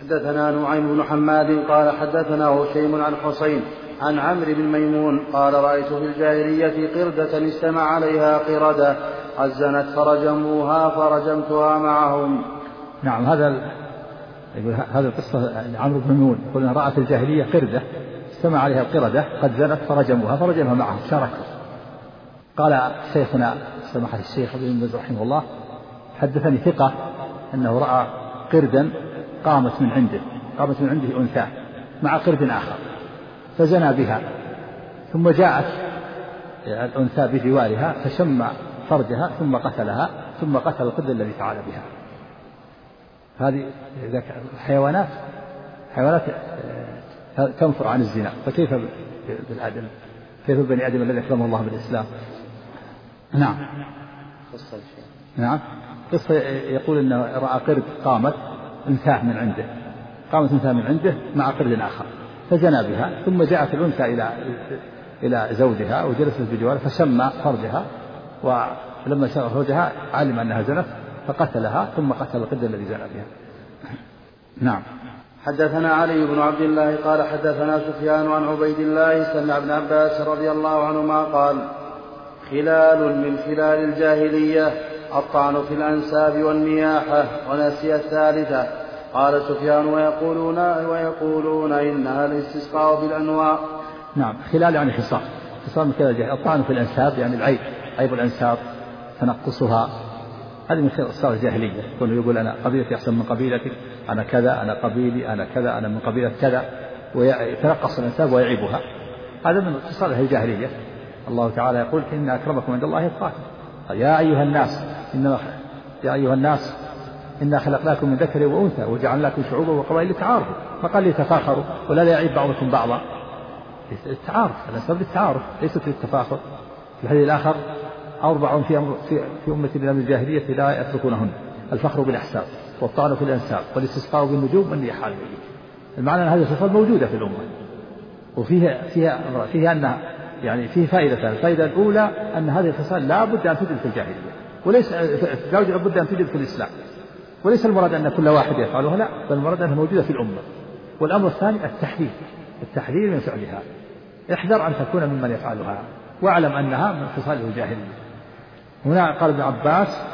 حدثنا نعيم بن حماد قال حدثنا هشيم عن حسين عن عمرو بن ميمون قال رأيت في الجاهلية قردة استمع عليها قردة أزنت فرجموها فرجمتها معهم. نعم. هذا القصة عمرو بن ميمون يقول أن رأى في الجاهلية قردة استمع عليها القردة قد زنت فرجمها معهم شاركوا. قال شيخنا سماحة الشيخ ابن باز رحمه الله حدثني ثقة أنه رأى قردا قامت من عنده أنثى مع قرد آخر فزنى بها ثم جاءت الأنثى بجوارها فشم فرجها ثم قتلها ثم قتل القرد الذي فعل بها. هذه حيوانات تنفر عن الزنا، فكيف بالآدم؟ كيف بني آدم الذي أكرمه الله بالإسلام؟ نعم. قصة يقول أنه رأى قرد قامت أنثى من عنده مع قرد آخر فزنى بها ثم جاءت الأنثى إلى زوجها وجلست بجواره فشم فرجها، ولما شم فرجها علم أنها زنت فقتلها ثم قتل القرد الذي زنى بها. نعم. حدثنا علي بن عبد الله قال حدثنا سفيان عن عبيد الله سمع ابن عباس رضي الله عنهما قال خلال من خلال الجاهلية الطعن في الأنساب والنياحة. ونسي الثالثة. قال سفيان ويقولون إنها الاستسقاء بالأنواع. نعم. خلال يعني خصال من خلال الجاهلية. الطعن في الأنساب يعني العيب، عيب الأنساب تنقصها، هذه من خصال الجاهلية. يقول أنا قبيلتي أحسن من قبيلتك، أنا كذا، أنا قبيلي، أنا كذا، أنا من قبيلة كذا، ويتنقص الأنساب ويعيبها. هذا من خصال الجاهلية. الله تعالى يقول إن أكرمكم عند الله أتقاكم. يا أيها الناس إنا خلقناكم من ذكر وأنثى وجعلناكم شعوبا وقبائل لتعارفوا، فقال لتفاخروا ولا يعيب بعضكم بعضا. التعارف، الأسباب للتعارف ليست للتفاخر. في الحديث الآخر 4 في أمتي من الجاهلية لا يتركونهن: الفخر بالأحساب والطعن في الأنساب والاستسقاء بالنجوم والنياحة على الميت. المعنى أن هذه الخصال موجودة في الأمة، وفيها أنها يعني فيه فائدتان. الفائدة الأولى أن هذه الخصال لا بد أن توجد في الجاهلية، وليس لا بد أن توجد في الإسلام، وليس المراد أن كل واحد يفعلها، لا، بل المراد أنها موجودة في الأمة. والأمر الثاني التحذير من فعلها. احذر أن تكون ممن يفعلها، واعلم أنها من خصال الجاهلية. هنا قال ابن عباس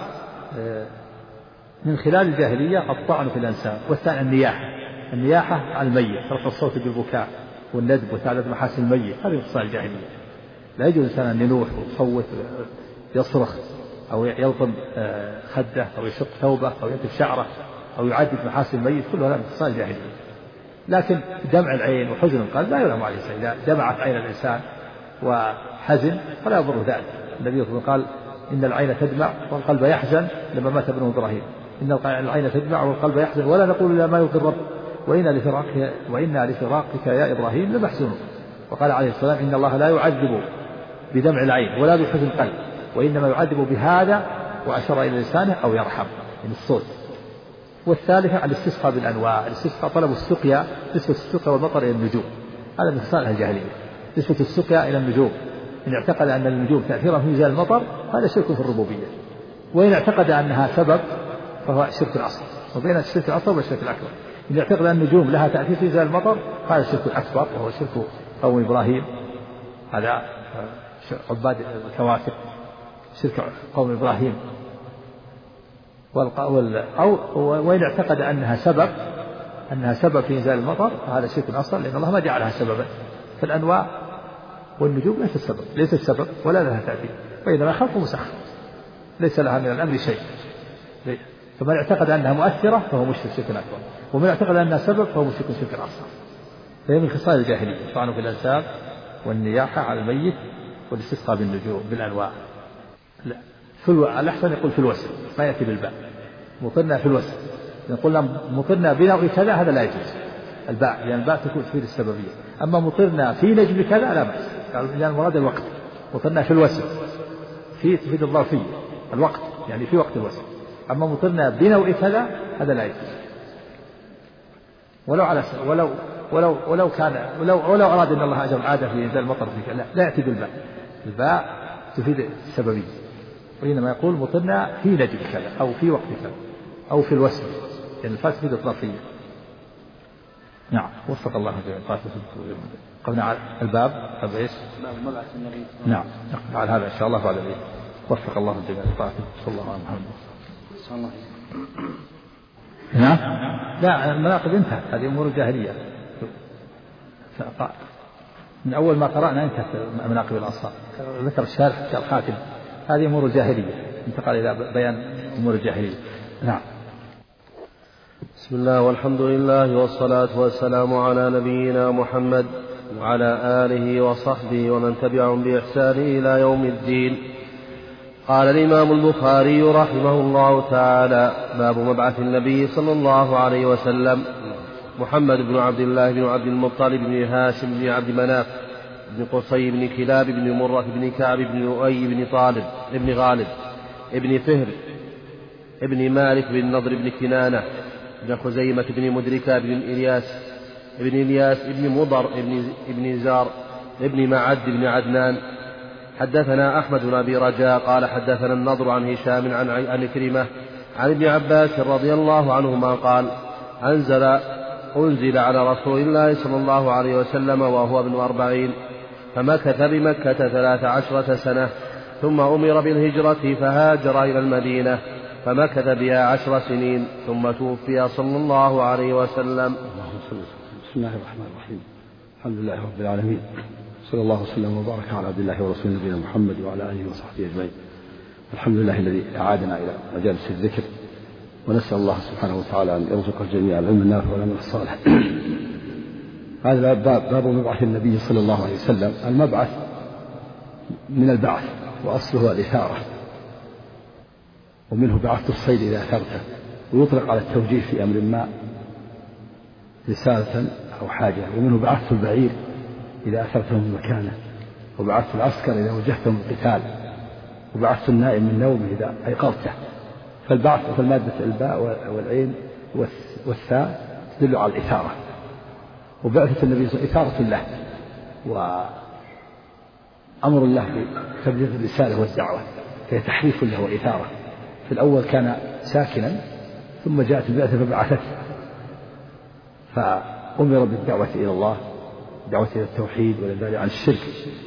من خلال الجاهلية الطعن في الأنساب. والثاني النياحة على الميت، رفع الصوت بالبكاء والندب وتعدد محاسن الميت، هذه من خصال الجاهلية. لا يجوز الإنسان أن ينوح ويصوت ويصرخ أو يلطم خده أو يشق ثوبه أو ينتف شعره أو يعدد محاسن الميت، كل هذا من خصال الجاهلية. لكن دمع العين وحزن القلب لا يلام عليه شيء. إذا دمعت عين الإنسان وحزن فلا يضر ذلك. النبي صلى الله عليه وسلم قال إن العين تدمع والقلب يحزن لما مات ابنه إبراهيم. إن العين تدمع والقلب يحزن ولا نقول إلا ما يرضي الرب وإنا لفراقك يا إبراهيم لمحزونون. وقال عليه السلام إن الله لا يعذب بدمع العين ولا بحزن القلب، وإنما يعذب بهذا، وأشار إلى لسانه أو يرحم من الصوت. والثالثة الاستسقاء بالأنواع. الاستسقاء طلب السقيا، نسبة السقيا والمطر إلى النجوم، هذا من خصال الجاهلية. نسبة السقيا إلى النجوم، إن اعتقد أن النجوم تأثيرها في إنزال المطر هذا شرك في الربوبية، وإن اعتقد أنها سبب فهو شرك الأصغر. وبين الشرك الأصغر والشرك الأكبر. إن اعتقد أن النجوم لها تأثير في إنزال المطر هذا الشرك الأكبر وهو شرك قوم إبراهيم، هذا عباد الكواكب، شرك قوم إبراهيم. وإن اعتقد أنها سبب في إنزال المطر فهذا شرك أصغر، لأن الله ما جعلها سببا. فالأنواع والنجوم ليست سبب ولا لها تأثير، وإنما خلق مسخر ليس لها من الأمر شيء. فمن اعتقد أنها مؤثرة فهو مشرك شرك أكبر، ومن اعتقد أنها سبب فهو مشرك شرك أصغر. فهي من خصال الجاهلية: الطعن في الأنساب والنياحة على الميت والاستسقاء بالنجوم بالأنواع. لا، الأحسن يقول في الوسط، ما يأتي بالباء. مطرنا في الوسط، نقول مطرنا بنوع كذا هذا لا يجوز الباء، لأن الباء تفيد السببية. أما مطرنا في نجم كذا لا بأس، لأن المراد الوقت. مطرنا في الوسط تفيد الظرفية، الوقت يعني في وقت الوسط. أما مطرنا بنوع كذا هذا لا يجوز، ولو أراد أن الله أجر العادة في إنزال المطر في كذا لا يأتي بالباء. الباء تفيد السببية، وإنما يقول مطرنا في نجم كذا أو في وقت كذا أو في الوسط، لأن الفاء تفيد الظرفية. نعم وفق الله جميعا. قبلنا الباب ايش؟ باب مبعث النبي. نعم على هذا ان شاء الله بعد ذلك. وفق الله الجميع لطاعته صلى الله عليه وسلم. صلى الله عليه وسلم. نعم لا المناقب انتهت، هذه امور الجاهليه من اول ما قرانا انتهت مناقب الانصار. ذكر الشارح الخاتم هذه امور الجاهليه، انتقل الى بيان امور الجاهليه. نعم. بسم الله والحمد لله والصلاة والسلام على نبينا محمد وعلى آله وصحبه ومن تبعهم بإحسان إلى يوم الدين. قال الإمام البخاري رحمه الله تعالى: باب مبعث النبي صلى الله عليه وسلم. محمد بن عبد الله بن عبد المطلب بن هاشم بن عبد مناف بن قصي بن كلاب بن مرة بن كعب بن لؤي بن طالب بن غالب بن فهر بن مالك بن نضر بن كنانة بن خزيمة بن مدركة بن إلياس بن مضر بن زار بن معد بن عدنان. حدثنا أحمد بن أبي رجاء قال حدثنا النضر عن هشام عن كريمة عن ابن عباس رضي الله عنهما قال: أنزل على رسول الله صلى الله عليه وسلم وهو ابن 40 فمكث بمكة 13 سنة، ثم أمر بالهجرة فهاجر إلى المدينة فمكث بها 10 سنين، ثم توفي صلى الله عليه وسلم. بسم الله الرحمن الرحيم. الحمد لله رب العالمين، صلى الله وسلم وبارك على عبد الله ورسوله نبينا محمد وعلى آله وصحبه أجمعين. الحمد لله الذي أعادنا إلى مجالس الذكر، ونسأل الله سبحانه وتعالى أن يرزق الجميع العلم النافع والعمل الصالح. هذا باب مبعث النبي صلى الله عليه وسلم. المبعث من البعث، وأصله الإثارة، ومنه بعثت الصيد إذا أثرته، ويطلق على التوجيه في أمر ما رسالة أو حاجة. ومنه بعثت البعير إذا أثرته من مكانه، وبعثت العسكر إذا وجهته من القتال، وبعثت النائم من نومه إذا أيقظته. فالبعث فالمادة الباء والعين والثاء تدل على الإثارة. وبعثة النبي صلى الله عليه وسلم إثارة له وأمر الله بتبليغ الرسالة والدعوة، فهي تحريف له وإثارة. في الأول كان ساكنا، ثم جاءت البعثة فبعثته، فأمر بالدعوة إلى الله، دعوة إلى التوحيد والإبعاد عن الشرك.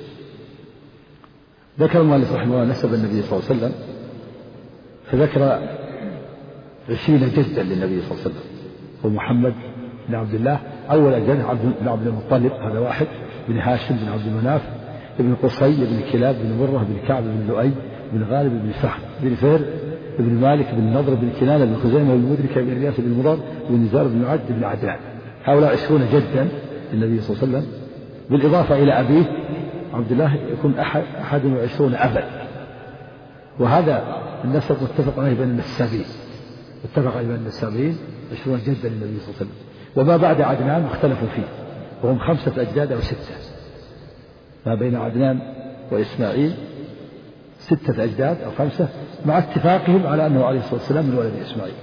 ذكر المؤلف رحمه الله نسب النبي صلى الله عليه وسلم، فذكر 20 جدا للنبي صلى الله عليه وسلم. ومحمد بن عبد الله أول أجل بن عبد المطلب، هذا واحد، بن هاشم بن عبد مناف بن قصي بن كلاب بن مرة بن كعب بن لؤي بن غالب بن فهر بن فهر بن مالك بن نضر بن كنانة بن خزيمة بن مدركة بن إلياس بن مضر بن زار بن معد بن عدنان. هؤلاء 20 جدا للنبي صلى الله عليه وسلم، بالإضافة إلى أبيه عبد الله يكون 21 أبا. وهذا النسب متفق عليه بين النسابين، اتفق عليه بين النسابين 20 جدا للنبي صلى الله عليه وسلم. وما بعد عدنان اختلفوا فيه، وهم 5 أجداد أو 6. ما بين عدنان وإسماعيل 6 أجداد أو 5، مع اتفاقهم على أنه عليه الصلاة والسلام من ولد إسماعيل.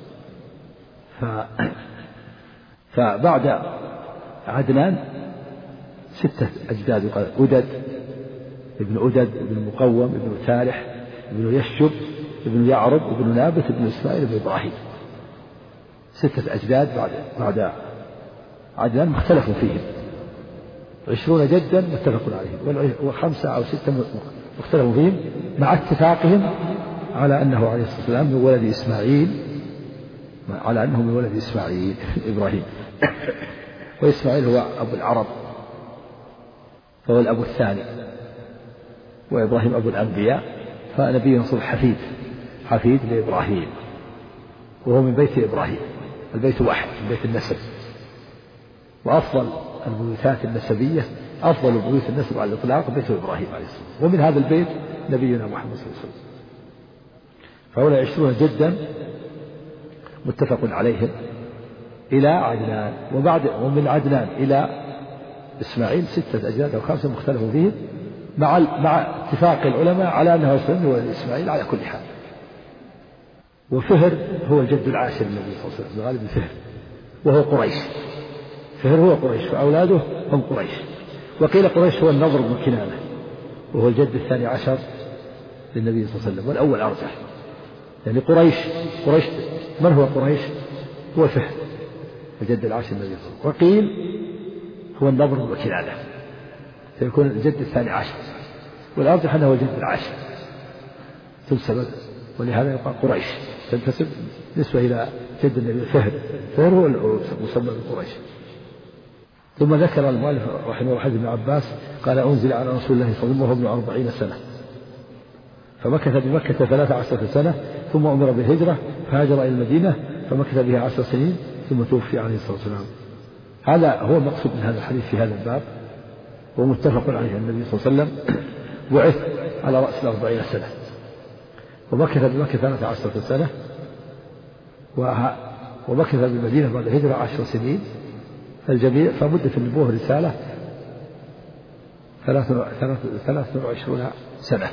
فبعد عدنان 6 أجداد، يقال أدد ابن أدد ابن مقوم ابن تارح ابن يشجب ابن يعرب ابن نابت ابن إسماعيل ابن إبراهيم. 6 أجداد بعد عدنان مختلفوا فيهم، 20 جدا متفق عليهم، و5 أو 6 مختلفوا فيهم، مع اتفاقهم على أنه عليه الصلاة والسلام من ولد إسماعيل، على أنه من ولد إسماعيل إبراهيم. وإسماعيل هو أبو العرب، فهو الأب الثاني، وإبراهيم أبو الأنبياء، فنبي نصر حفيد لإبراهيم، وهو من بيت إبراهيم. البيت واحد من بيت النسب، وأفضل البيوتات النسبية، أفضل بيوت النسب على الإطلاق بيت إبراهيم عليه الصلاة والسلام، ومن هذا البيت نبينا محمد صلى الله عليه وسلم. فهؤلاء 20 جدا متفق عليهم إلى عدنان. ومن عدنان إلى إسماعيل 6 أجداد أو 5 مختلفوا فيهم، مع اتفاق العلماء على أنه من ولد إسماعيل على كل حال. وفهر هو الجد العاشر للنبي صلى الله عليه وسلم، غالب فهر، وهو قريش. فهر هو قريش، فأولاده هم قريش. وقيل قريش هو النضر بن كنانة، وهو الجد 12 للنبي صلى الله عليه وسلم، والأول أرجح. يعني قريش من هو قريش؟ هو فهر الجد العاشر النبي صلى الله عليه وسلم. وقيل هو النضر وكنانة، فيكون الجد الثاني عشر، والأرجح أنه الجد العاشر تنسب، ولهذا يقال قريش، تنتسب نسبة إلى جد النبي فهر هو المسمى بقريش. ثم ذكر المؤلف رحمه الله حديث ابن عباس قال أنزل على رسول الله صلى الله عليه وسلم وهو ابن 40 سنة، فمكث بمكة 13 سنة، ثم أمر بالهجرة فهاجر إلى المدينة فمكث بها 10 سنين، ثم توفي عليه الصلاة والسلام. هذا هو المقصود من هذا الحديث في هذا الباب، ومتفق عليه. النبي صلى الله عليه وسلم بعث على رأس 40 سنة، ومكث بمكة 13 سنة، ومكث بالمدينة بعد الهجرة 10 سنين، فالجميع فمدة النبوة رسالة 23 سنة،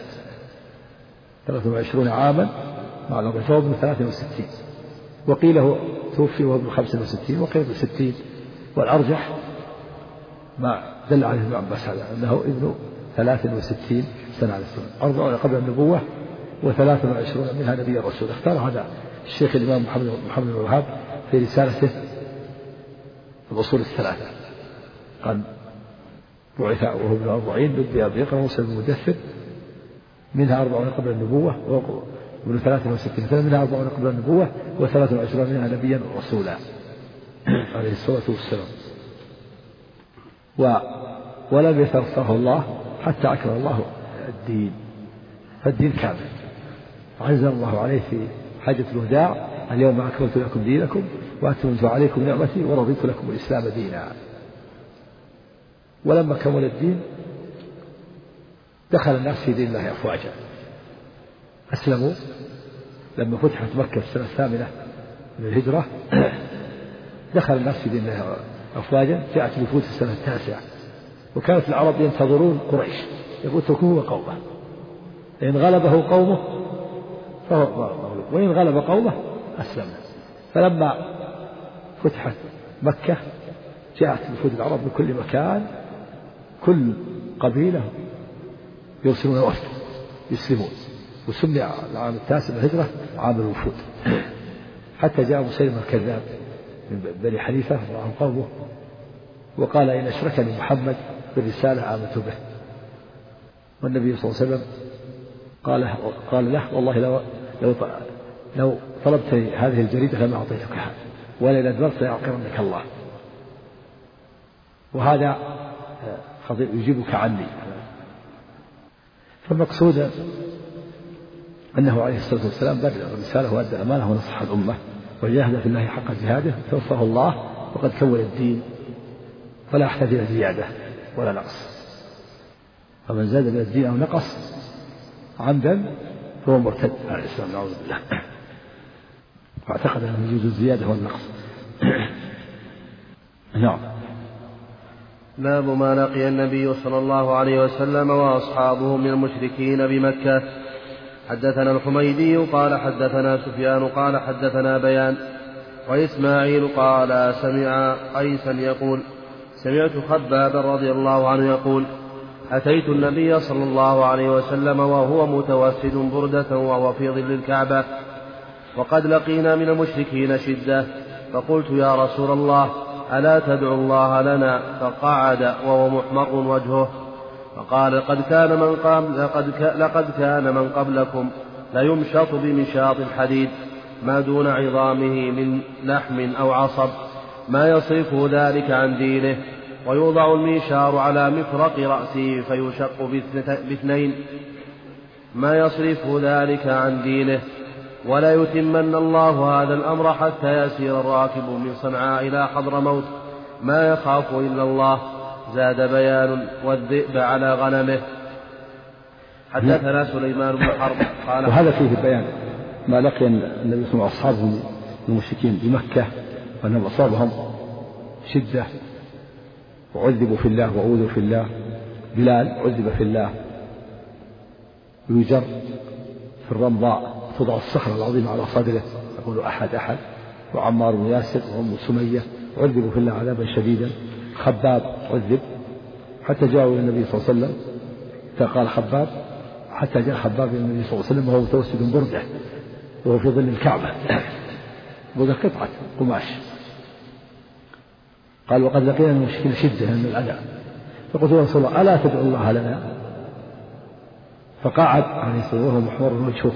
23 عاما مع العمر، فهو ابن 63. وقيل هو توفي وهو ابن 65، وقيل ابن 60، والأرجح ما دل عليه ابن عباس هذا أنه ابن 63 سنة عليه السلام، 40 قبل النبوة و23 منها نبي الرسول. اختار هذا الشيخ الإمام محمد بن الوهاب في رسالته الأصول الثلاثة، قال بعث وهو ابن 40 بدأ بيقرأ موسى المدثر، منها 40 قبل النبوة وابن 63 منها 40 قبل النبوة و23 منها نبيا رسولا عليه الصلاة والسلام. ولم يترفه الله حتى أكمل الله الدين، فالدين كامل. عز الله عليه في حجة الوداع اليوم أكملت لكم دينكم وأتممت عليكم نعمتي ورضيت لكم الإسلام دينا. ولما كمل الدين دخل الناس في دين الله أفواجا، أسلموا لما فتحت مكة في السنة 8 من الهجرة، دخل الناس في دين الله أفواجا. جاءت الوفود في السنة 9، وكانت العرب ينتظرون قريش يقول تركوه وقومه، إن غلبه قومه فهو مغلوب، وإن غلب قومه أسلمنا. فلما فتحت مكة جاءت وفود العرب من كل مكان، كل قبيلة يرسلون وفد يسلمون، وسمي العام 9 من الهجرة عام الوفود، حتى جاء مسيلمة الكذاب من بني حنيفة معه قومه وقال إن أشركني محمد بالرسالة آمنت به. والنبي صلى الله عليه وسلم قال له والله لو طلبتني هذه الجريدة لما أعطيتكها، ولئن أدبرت ليعقرنك الله. وهذا يجيبك عني. فالمقصود أنه عليه الصلاة والسلام بلغ الرسالة وأدى الأمانة ونصح الأمة وجاهد في الله حق جهاده، توفاه الله وقد كون الدين فلا يحتاج إلى زيادة ولا نقص. فمن زاد من الدين أو نقص عمدا فهو مرتد على الإسلام نعوذ بالله، واعتقد أنه يجوز الزيادة والنقص. نعم. باب ما لقي النبي صلى الله عليه وسلم وأصحابه من المشركين بمكة. حدثنا الحميدي قال حدثنا سفيان قال حدثنا بيان وإسماعيل قال سمع قيسا يقول سمعت خبابا رضي الله عنه يقول أتيت النبي صلى الله عليه وسلم وهو متوسد بردة وهو في ظل الكعبة، وقد لقينا من المشركين شدة، فقلت يا رسول الله ألا تدعو الله لنا؟ فقعد وهو محمر وجهه، فقال لقد كان من قبلكم ليمشط بمشاط الحديد ما دون عظامه من لحم أو عصب، ما يصرفه ذلك عن دينه، ويوضع المنشار على مفرق رأسه فيشق باثنين، ما يصرفه ذلك عن دينه، ولا يتمن الله هذا الأمر حتى يسير الراكب من صنعاء إلى حضرموت ما يخاف إلا الله. زاد بيان والذئب على غنمه. حدثنا سليمان بن حرب قال وهذا فيه بيان ما لقي النبي صلى الله عليه وسلم وأصحابه المشركين بمكة، وأنهم أصابهم شدة وعذبوا في الله وأوذوا في الله. بلال عذب في الله ويجر في الرمضاء توضع الصخرة العظيمة على صدره يقول أحد أحد، وعمار بن ياسر وأم سمية عذبوا في الله عذابا شديدا. خباب عذب حتى جاءوا إلى النبي صلى الله عليه وسلم، فقال خباب حتى جاء خباب إلى النبي صلى الله عليه وسلم وهو متوسد بردة وهو في ظل الكعبة، بردة قطعة قماش قال وقد لقينا المشكلة شدة من الأذى، فقلت يا رسول الله ألا تدعو الله لنا؟ فقعد عليه الصلاة والسلام وهو محمر وجهه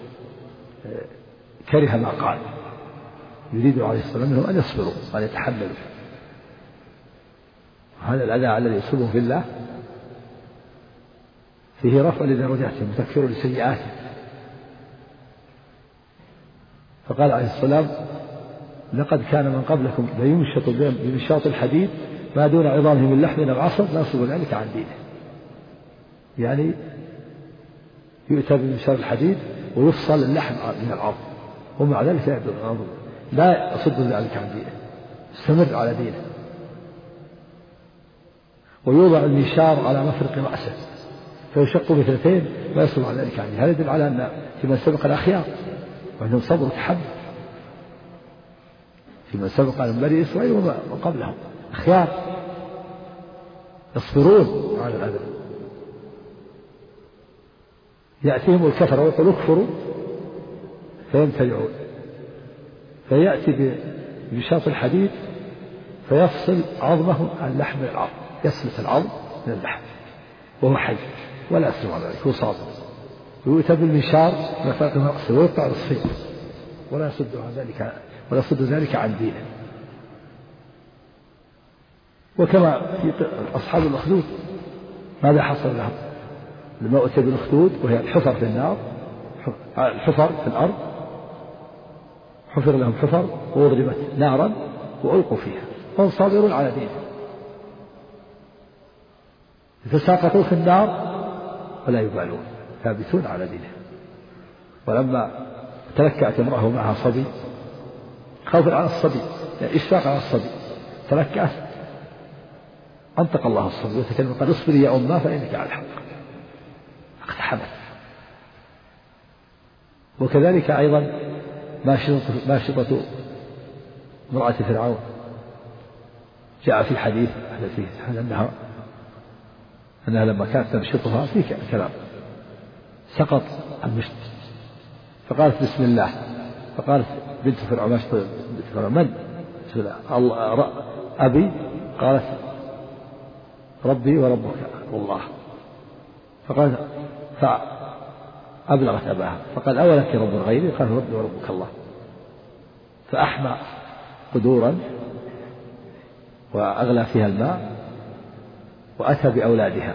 كره ما قال، يريد عليه الصلاة والسلام منهم أن يصبروا وأن يتحملوا هذا الأذى الذي يصيبه في الله فيه رفع لدرجاتهم وتكفير لسيئاتهم. فقال عليه السلام لقد كان من قبلكم ليمشط بمشاط الحديد ما دون عظامه من لحم أو عصب لا يصيب ذلك عن دينه، يعني يؤتى بمشاط الحديد ويفصل اللحم من العظم ومع ذلك لا يصد ذلك عن دينه، استمر على دينه. ويوضع المنشار على مفرق رأسه فيشق باثنتين ما يصل على ذلك عن دينه. هذا يدل على أن في من سبق الأخيار وأنهم صبر وتحمل، في من سبق على بني إسرائيل وقبلهم أخيار يصبرون على الأذى. يأتيهم الكفر ويقول اكفروا فيمتنعون، فيأتي بمشاط الحديد فيفصل عظمه عن لحم العظم، يسلت العظم من اللحم وهو حي ولا يسلم على ذلك، هو صابر. ويؤتى بالمنشار مفاق رأسه ويقطع نصفين ولا يصد ذلك عن دينه. وكما في أصحاب الأخدود ماذا حصل لهم لما أتى بالأخدود وهي الحفر في النار، الحفر في الأرض، حفر لهم حفر وأضربت نارا وألقوا فيها وهم صابرون على دينه، يتساقطون في النار ولا يبالون ثابتون على دينه. ولما تلكأت امرأة معها صبي خوفا على الصبي، يعني إشفاق على الصبي، تلكأت أنطق الله الصبي وتكلم قال اصبري يا أمه فإنك على الحق، اقتحمت. وكذلك أيضا ماشطة امرأة فرعون جاء في الحديث أنها لما كانت تمشطها في كلام سقط المشط فقالت بسم الله، فقالت بنت فرعون من؟ الله أبي، قالت ربي وربك والله، فقالت فأبلغت أباها فقال أولك رب غيري؟ قال ربي وربك الله، فأحمى قدورا وأغلى فيها الماء وأتى بأولادها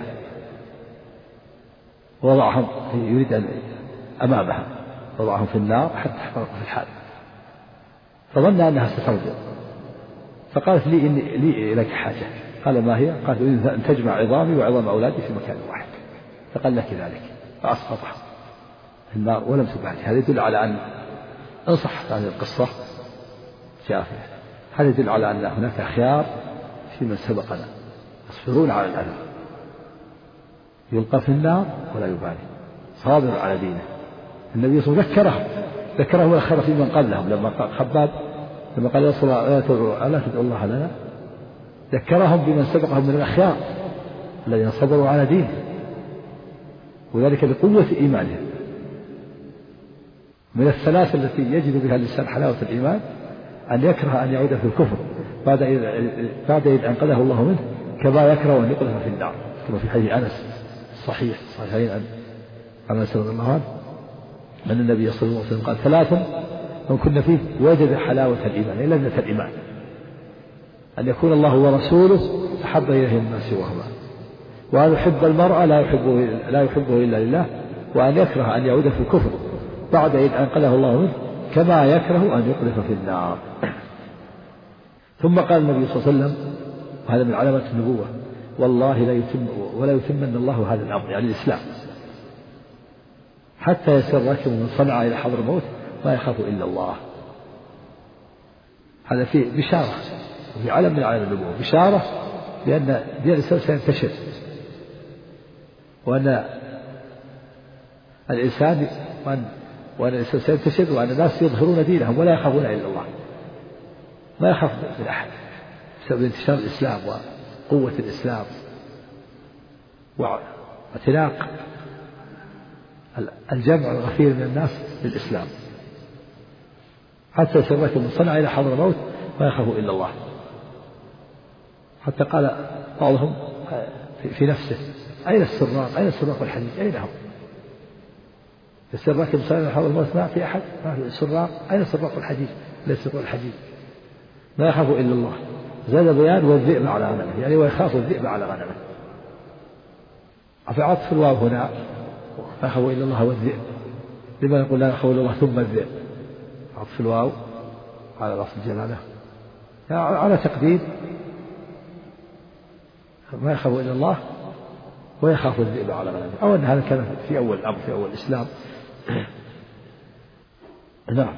ووضعهم يريد أن أمامها، وضعهم في النار حتى احترقوا في الحال، فظن أنها سترجع فقالت لي لك حاجة، قال ما هي؟ قالت أريد أن تجمع عظامي وعظام أولادي في مكان واحد، فقال لك ذلك فأسقطها في النار ولم تبالي. هذا يدل على أن إن صحت هذه القصة شافية، هذا يدل على أن هناك خيار في من سبقنا يصبرون على الأذى، يلقى في النار ولا يبالي، صابر على دينه. النبي صلى الله عليه وسلم ذكرهم الأخير في من قبلهم لما قال خباب لما قال يا رسول الله ألا تدعو الله لنا، ذكرهم بمن سبقهم من الأخيار الذين صبروا على دينه، وذلك لقوة إيمانهم. من الثلاث التي يجد بها الإنسان حلاوة الإيمان أن يكره أن يعود في الكفر بعد إذ أنقذه الله منه، كما يكره أن يقذف في النار، كما في حديث أنس صحيح صحيحين عن أنس رضي الله عنه أن النبي صلى الله عليه وسلم قال ثلاث من كنا فيه وجد حلاوة الإيمان، أي لذة الإيمان، أن يكون الله ورسوله أحب إليه مما سواهما، وأن يحب المرء لا يحبه إلا لله، وأن يكره أن يعود في الكفر بعد إذ أنقذه الله منه، كما يكره أن يقذف في النار. ثم قال النبي صلى الله عليه وسلم وهذا من علامات النبوة والله لا يتمن الله هذا الأمر يعني الإسلام حتى يسر راكب من صنعاء إلى حضر الموت ما يخاف إلا الله. هذا فيه بشارة وفي علم من علم النبوة، بشارة بأن دين الإسلام سينتشر، وأن الإنسان سينتشر، وأن الناس يظهرون دينهم ولا يخافون إلا الله، ما يخاف من أحد بسبب انتشار الإسلام وقوة الإسلام واعتناق الجمع الغفير من الناس للإسلام، حتى يسرك من صنع إلى حضر الموت ما يخاف إلا الله. حتى قال بعضهم في نفسه أين السراق؟ أين السراق والحديد؟ أين هم؟ السراق بسالم حول الموت ما في أحد، ما في سراق، أين السراق والحديد؟ ليس السراق والحديد، لا يخاف إلا الله. زاد بيان والذئب على غنمه، يعني ويخاف الذئب على غنمه. في عطف الواو هنا لا يخاف إلا الله والذئب، لما يقول لا يخاف إلا الله ثم الذئب؟ عطف الواو على لفظ الجلالة يعني على تقدير ما يخاف إلا الله ويخاف الذئب على غنمه، أو أن هذا كان في أول الأمر في أول الإسلام. نعم.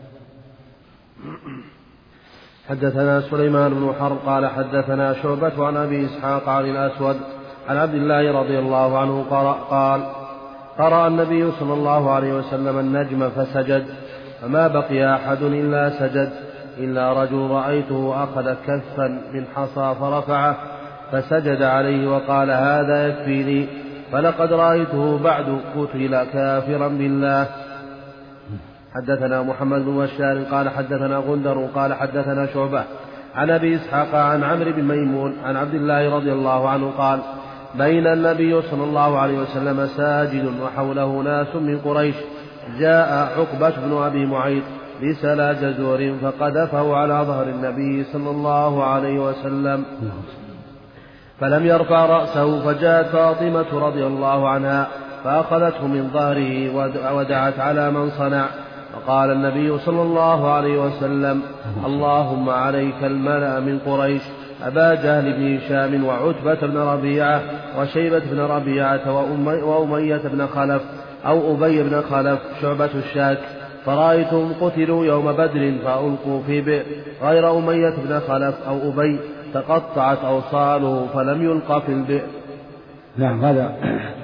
حدثنا سليمان بن حرب قال حدثنا شعبة عن أبي إسحاق عن الأسود عن عبد الله رضي الله عنه قال قرأ النبي صلى الله عليه وسلم النجم فسجد، فما بقي أحد إلا سجد إلا رجل رأيته أخذ كفا من حصى فرفعه فسجد عليه وقال هذا يكفيني، فلقد رأيته بعد قتل كافرا بالله. حدثنا محمد بن بشار قال حدثنا غندر قال حدثنا شعبة عن أبي إسحاق عن عمرو بن ميمون عن عبد الله رضي الله عنه قال بين النبي صلى الله عليه وسلم ساجد وحوله ناس من قريش، جاء عقبة بن أبي معيط بسلا جزور فقذفه على ظهر النبي صلى الله عليه وسلم فلم يرفع رأسه، فجاءت فاطمة رضي الله عنها فأخذته من ظهره ودعت على من صنع، فقال النبي صلى الله عليه وسلم اللهم عليك الملأ من قريش، أبا جهل بن هشام وعتبة بن ربيعة وشيبة بن ربيعة وأمية بن خلف أو أبي بن خلف شعبة الشاك، فرأيتهم قتلوا يوم بدر فألقوا في بئر، غير أمية بن خلف أو أبي تقطعت أوصاله فلم يلقى في البئر. نعم. هذا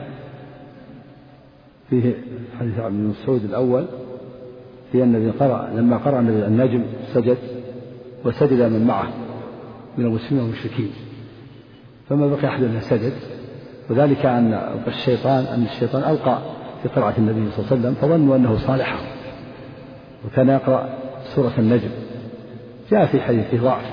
فيه حديث عبد بن مسعود الأول في النبي لما قرأ النبي النجم سجد وسجد من معه من المسلمين والمشركين، فما بقي أحد إلا سجد، وذلك أن الشيطان ألقى في قراءة النبي صلى الله عليه وسلم فظنوا أنه صالحه، وكان يقرأ سورة النجم. جاء في حديث فيه ضعف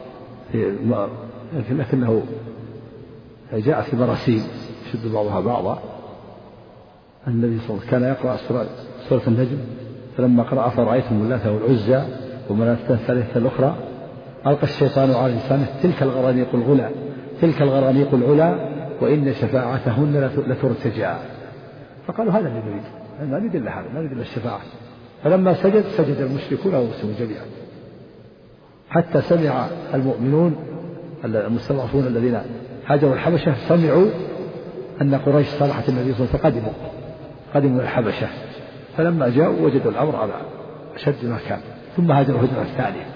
لكنه جاء في مراسيل يشد بعضها بعضا. النبي صلى الله عليه وسلم كان يقرأ سورة النجم، فلما قرأ فرأيتم اللات والعزى ومناة الثالثة الأخرى ألقى الشيطان على لسانه تلك الغرانيق العلا وإن شفاعتهن لترتجى. فقالوا هذا اللي نريد، ما نريد إلا هذا، ما نريد إلا الشفاعة. فلما سجد المشركون والمسلمون جميعا، حتى سمع المؤمنون المستضعفون الذين هاجروا الحبشة سمعوا أن قريش صالحت النبي صلى الله عليه وسلم فقدموا الحبشة، فلما جاءوا وجدوا الأمر على أشد ما كان، ثم هاجروا الهجرة الثانية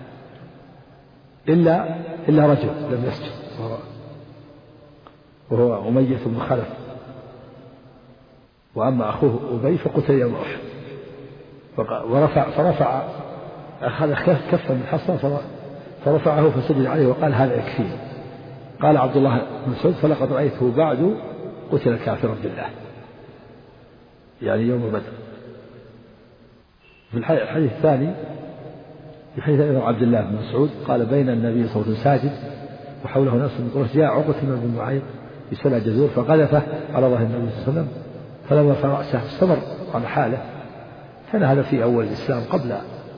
إلا رجل لم يسجد وهو أمية بن خلف، وأما أخوه أبي فقتل يوم أحد، فرفع أخذ كفا من حصى فرفعه فسجد عليه وقال هذا يكفيه. قال عبد الله بن مسعود فلقد رأيته بعد قتل كافرا بالله، يعني يوم بدر. في الحديث الثاني في حديث أيضا عبد الله بن مسعود قال بين النبي صلى الله عليه وسلم ساجد وحوله ناس من قريش، جاء عقبة بن معيط بسلع جزور فقذفه على ظهر النبي صلى الله عليه وسلم فلما رفع رأسه استمر على حاله. كان هذا في أول الإسلام قبل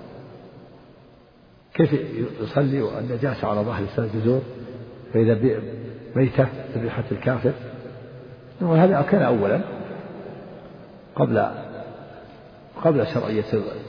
كيف يصلي والنجاسة على ظهر سلع جزور فإذا ميتة ذبيحة الكافر، وهذا كان أولا قبل شرعية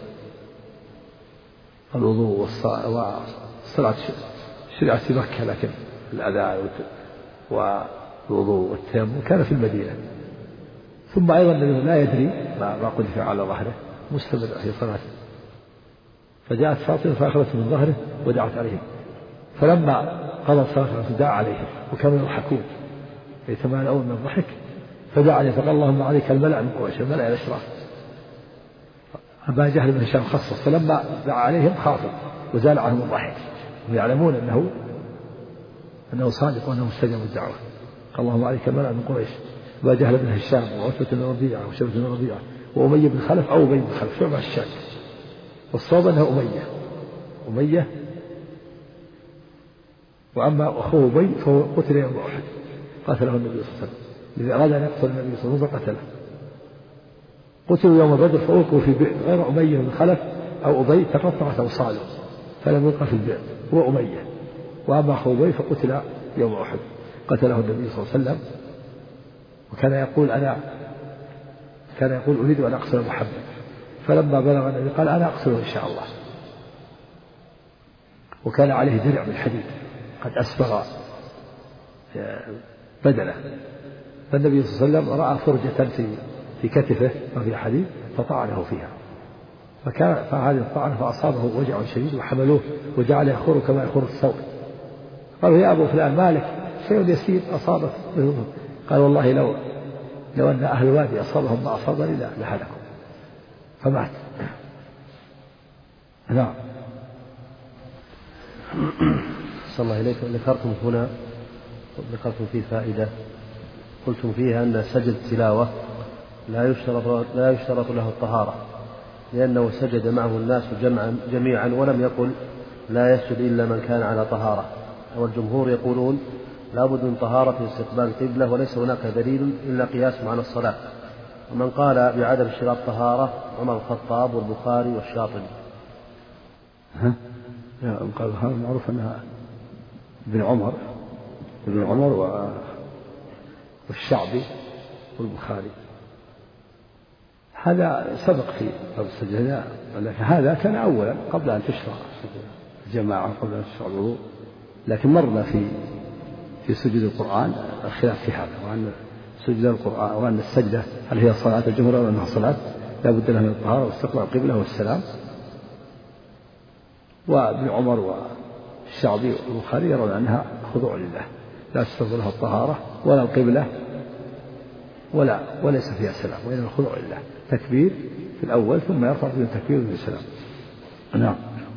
الوضوء والصلاة شرعت في مكة، لكن الأذان والوضوء والتيمم كان في المدينة. ثم أيضا لا يدري ما قذف على ظهره مستمر في صلاته، فجاءت فاطمة فأخذته من ظهره ودعت عليه، فلما قضى الصلاة دعا عليه وكانوا يضحكون يتمالؤون من الضحك، فدعا عليه فقال اللهم عليك الملأ من قريش، الملأ الأشراف. أبا جهل بن هشام خصص، فلما دعا عليهم خافوا وزال عنهم الضحك ويعلمون أنه صادق وأنه مستجاب الدعوة. قال اللهم عليك الملأ من قريش، أبا جهل بن هشام وعتبة بن ربيعة وشيبة بن ربيعة وأمية بن خلف أو أبي بن خلف شعبة الشاك، والصواب أنه أمية وأما أخوه أبي فهو قتل يوم أحد قاتله النبي صلى الله عليه وسلم، الذي أراد أن يقتل النبي صلى الله عليه وسلم فقتله. قتلوا يوم بدر فألقوا في بئر غير أمية بن خلف أو أبي تقطعت أوصاله فلم يلقى في البئر هو أمية. وأما أخو أبي فقتل يوم أحد قتله النبي صلى الله عليه وسلم. وكان يقول أريد أن أقتل محمد، فلما بلغ النبي قال أنا أقتله إن شاء الله. وكان عليه درع من حديد قد أسبغ بدنه، فالنبي صلى الله عليه وسلم رأى فرجة في كتفه وفي حديد فطعنه فيها، فهذه الطعنة فأصابه وجع شديد وحملوه وجعل يخور كما يخور الثور. قالوا يا أبو فلان مالك شيء يسير أصابك؟ قال والله لو أن أهل الوادي أصابهم ما أصابني لهلكوا، فمات. نعم. صلى الله إليكم. ذكرتم فيه فائدة، قلتم فيها أن سجد التلاوة لا يشترط له الطهارة، لأنه سجد معه الناس جميعا ولم يقل لا يسجد إلا من كان على طهارة. والجمهور يقولون لا بد من طهارة في استقبال القبلة، وليس هناك دليل إلا قياسه على الصلاة. ومن قال بعدم اشتراط طهارة عمر الخطاب والبخاري والشاطبي. قال هذا معروف أنها ابن عمر والشعبي والبخاري. هذا سبق في باب السجدة، ولكن هذا كان أولا قبل أن تشرع الجماعة، قبل أن تشرع الوضوء. لكن مرنا في سجود القرآن الخلاف في هذا، وأن سجود القرآن وأن السجدة هل هي صلاة الجمهور أو أنها صلاة لا بد لها من الطهارة واستقبال القبلة والسلام. وابن عمر والشعبي والبخاري يرون أنها خضوع لله، لا تشترط لها الطهارة ولا القبلة وليس فيها سلام، وإنما الخضوع لله، تكبير في الأول ثم يرفع بدون تكبير بدون سلام. نعم.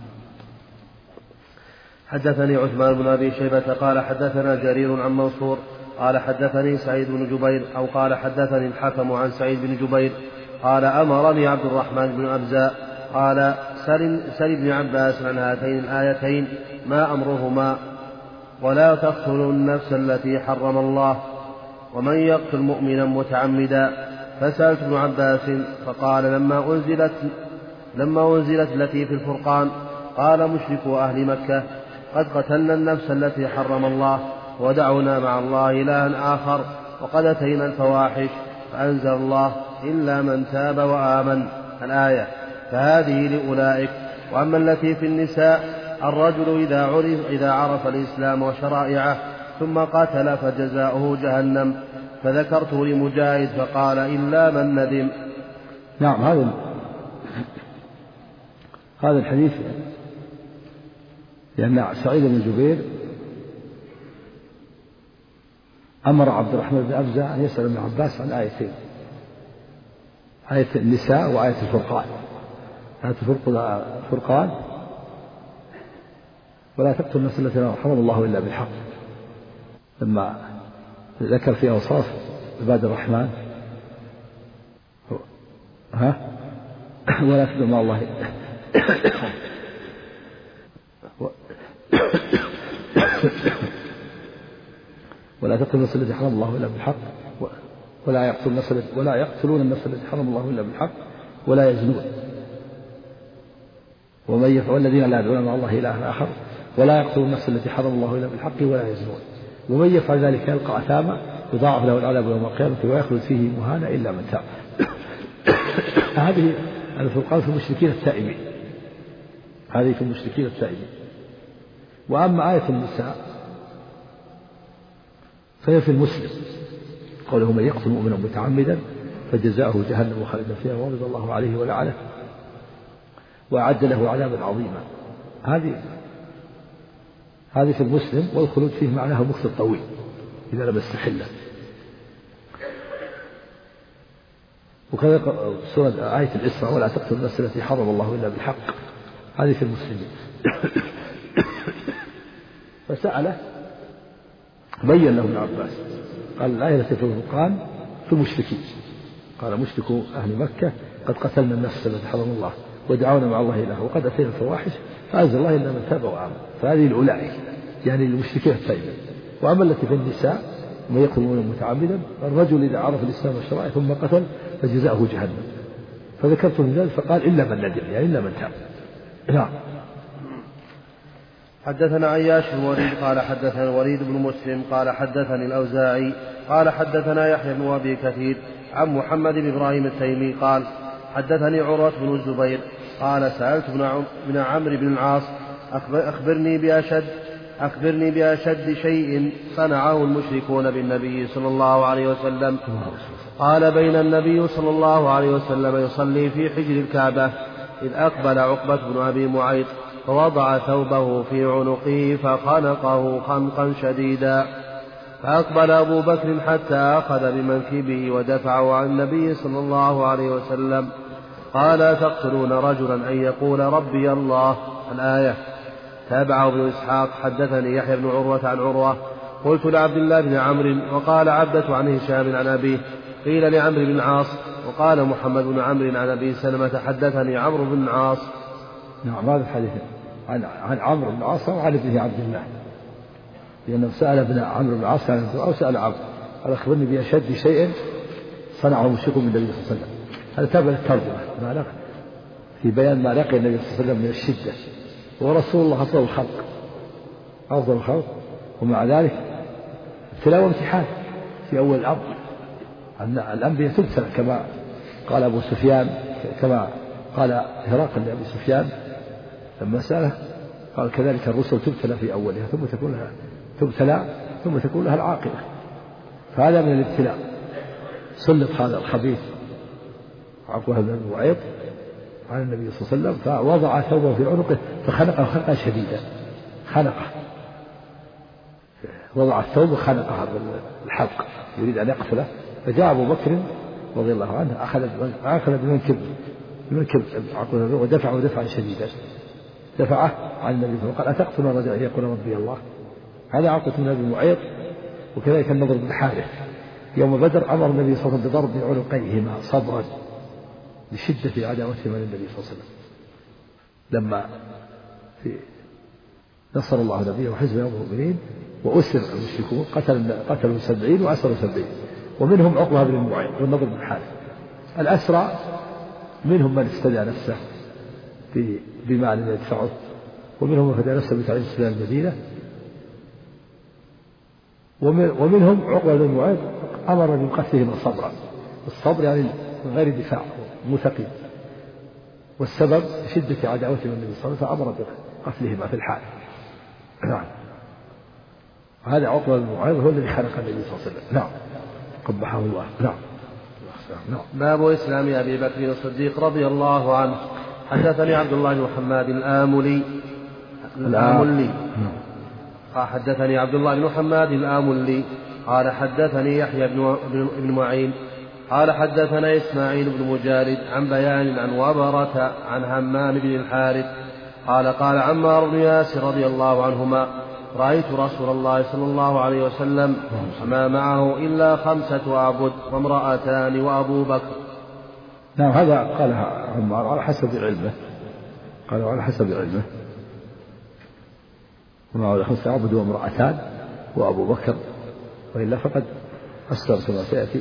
حدثني عثمان بن أبي شيبة قال حدثنا جرير عن منصور قال حدثني سعيد بن جبير أو قال حدثني الحكم عن سعيد بن جبير قال أمرني عبد الرحمن بن أبزاء قال سل ابن عباس عن هاتين الآيتين ما أمرهما ولا تقتلوا النفس التي حرم الله ومن يقتل مؤمنا متعمدا. فسألت ابن عباس فقال لما أنزلت التي في الفرقان قال مشركو أهل مكة قد قتلنا النفس التي حرم الله ودعونا مع الله إلها آخر وقد أتينا الفواحش، فأنزل الله إلا من تاب وآمن الآية، فهذه لأولئك. وأما التي في النساء الرجل إذا عرف الإسلام وشرائعه ثم قتل فجزاؤه جهنم، فذكرته لمجاهد فقال إلا من ندم. نعم. هذا الحديث لأن سعيد بن جبير أمر عبد الرحمن بن أبزة أن يسأل ابن عباس عن آيتين، آية النساء وآية الفرقان. آية الفرقان ولا تقتل النفس التي حرم الله إلا بالحق، لما ذكر في أوصاف عباد الرحمن ولا تقتل مع الله ولا تقتل النفس التي حرم الله إلا بالحق ولا يقتلون النفس التي حرم الله إلا بالحق ولا يزنون والذين لا يدعون مع الله إلها آخر ولا يقتلون النفس التي حرم الله إلا بالحق ولا يزنون ومن يفعل ذلك يلقى أثاما يضاعف له العذاب يوم القيامة ويخلد فيه مهانا إلا من تاب. هذه الفرقان في المشركين التائبين، هذه في المشركين التائبين. وأما آية النساء فهي في المسلم، قوله من يقتل مؤمنا متعمدا فجزاؤه جهنم وخالدا فيها وغضب الله عليه ولعنه وأعد له عذابا عظيما. هذه في المسلم، والخلود فيه معناها المكث الطويل إذا لم يستحله. وكذا سورة آية الإسراء ولا تقتل النفس التي حرم الله إلا بالحق، هذه في المسلمين. فسأله بين له ابن عباس قال الآية التي في الفرقان في المشركين، قال مشركو أهل مكة قد قتلنا النفس التي حرم الله ودعونا مع الله إله وقد أتينا الفواحش فأنزل الله إلا من تاب وآمن، فهذه الأولئك يعني المشركين الطيبة. وأما التي في النساء ما يقتلون متعمدا الرجل إذا عرف الإسلام والشرائع ثم قتل فجزاؤه جهنم. فذكرت من ذلك فقال إلا من ندم يعني إلا من تاب. نعم. حدثنا عياش بن وليد قال حدثنا الوليد بن مسلم قال حدثني الأوزاعي قال حدثنا يحيى بن أبي كثير عن محمد بن إبراهيم التيمي قال حدثني عروة بن الزبير قال سألت ابن عمرو بن العاص أخبرني بأشد شيء صنعه المشركون بالنبي صلى الله عليه وسلم. قال بين النبي صلى الله عليه وسلم يصلي في حجر الكعبة إذ أقبل عقبة بن أبي معيط فوضع ثوبه في عنقه فخنقه خنقا شديدا فأقبل أبو بكر حتى أخذ بمنكبه ودفعه عن النبي صلى الله عليه وسلم. قال تقتلون رجلا أن يقول ربي الله الآية. تابعه ابن إسحاق حدثني يحيى بن عروة عن عروة قلت لعبد الله بن عمرو وقال عبدة عن هشام عن أبيه قيل لعمرو بن العاص وقال محمد بن عمرو عن أبي سلمة حدثني عمرو بن العاص. نعم هذا الحديث عن عمرو بن العاص وعن ابنه عبد الله لأنه سأل ابن عمرو بن العاص عن أو سأل عمرو قال أخبرني بأشد شيء صنعه المشركون من النبي صلى الله عليه وسلم. هذا تابع الترجمة في بيان ما لقي النبي صلى الله عليه وسلم من الشدة ورسول الله أفضل الخلق ومع ذلك ابتلاء وامتحان في أول الأمر. الأنبياء تبتلى كما قال أبو سفيان كما قال هرقل لأبي سفيان لما سأله قال كذلك الرسل تبتلى في أولها ثم تكون لها العاقبة. فهذا من الابتلاء. سلط هذا الخبيث عقبة بن أبي معيط عن النبي صلى الله عليه وسلم فوضع ثوبه في عنقه فخنقه خنقا شديدا. وضع الثوب وخنقه بالحلق يريد أن يقتله فجاء أبو بكر رضي الله عنه أخذ بمنكب عقبة ودفعه دفعا شديدا دفعه عن النبي صلى الله عليه وسلم وقال أتقتل الرجل أن يقول ربي الله. هذا عقبة بن أبي معيط. وكذلك النضر بن حارث يوم بدر أمر النبي صلى الله عليه وسلم بضرب عنقيهما صبرا لشدة عداوتهما للنبي صلى الله عليه وسلم. لما نصر الله نبيه وحزب المؤمنين وأسر المشركون قتلوا 70 وأسروا 70 ومنهم عقبة بن معيط والنضر بن حارث. الأسرى منهم من استدعى نفسه بمال يدفعه ومنهم من فدى نفسه بتعليم سلام المدينة ومنهم عقبة بن معيط أمر بقتلهم صبرا. الصبر يعني من غير دفاع مثقل والسبب شدة عداوتهم النبي صلى الله عليه وسلم فأمر بقتلهما في الحال. نعم. هذا عقبة بن معيط هو الذي خلق النبي صلى الله عليه وسلم. نعم قبحه الله. نعم. باب إسلام أبي بكر الصديق رضي الله عنه. حدثني عبد الله بن محمد الآملي حدثني عبد الله بن محمد الآملي قال حدثني يحيى بن معين قال حدثنا إسماعيل بن مجالد عن بيان عن وبرة عن همام بن الحارث قال قال عمار بن ياسر رضي الله عنهما رأيت رسول الله صلى الله عليه وسلم ما معه إلا 5 أعبد وامرأتان وأبو بكر. نعم هذا قالها عمار على حسب علمه. قالوا على حسب علمه ومعه 5 أعبد وامرأتان وأبو بكر وإلا فقد أسلم كما سيأتي.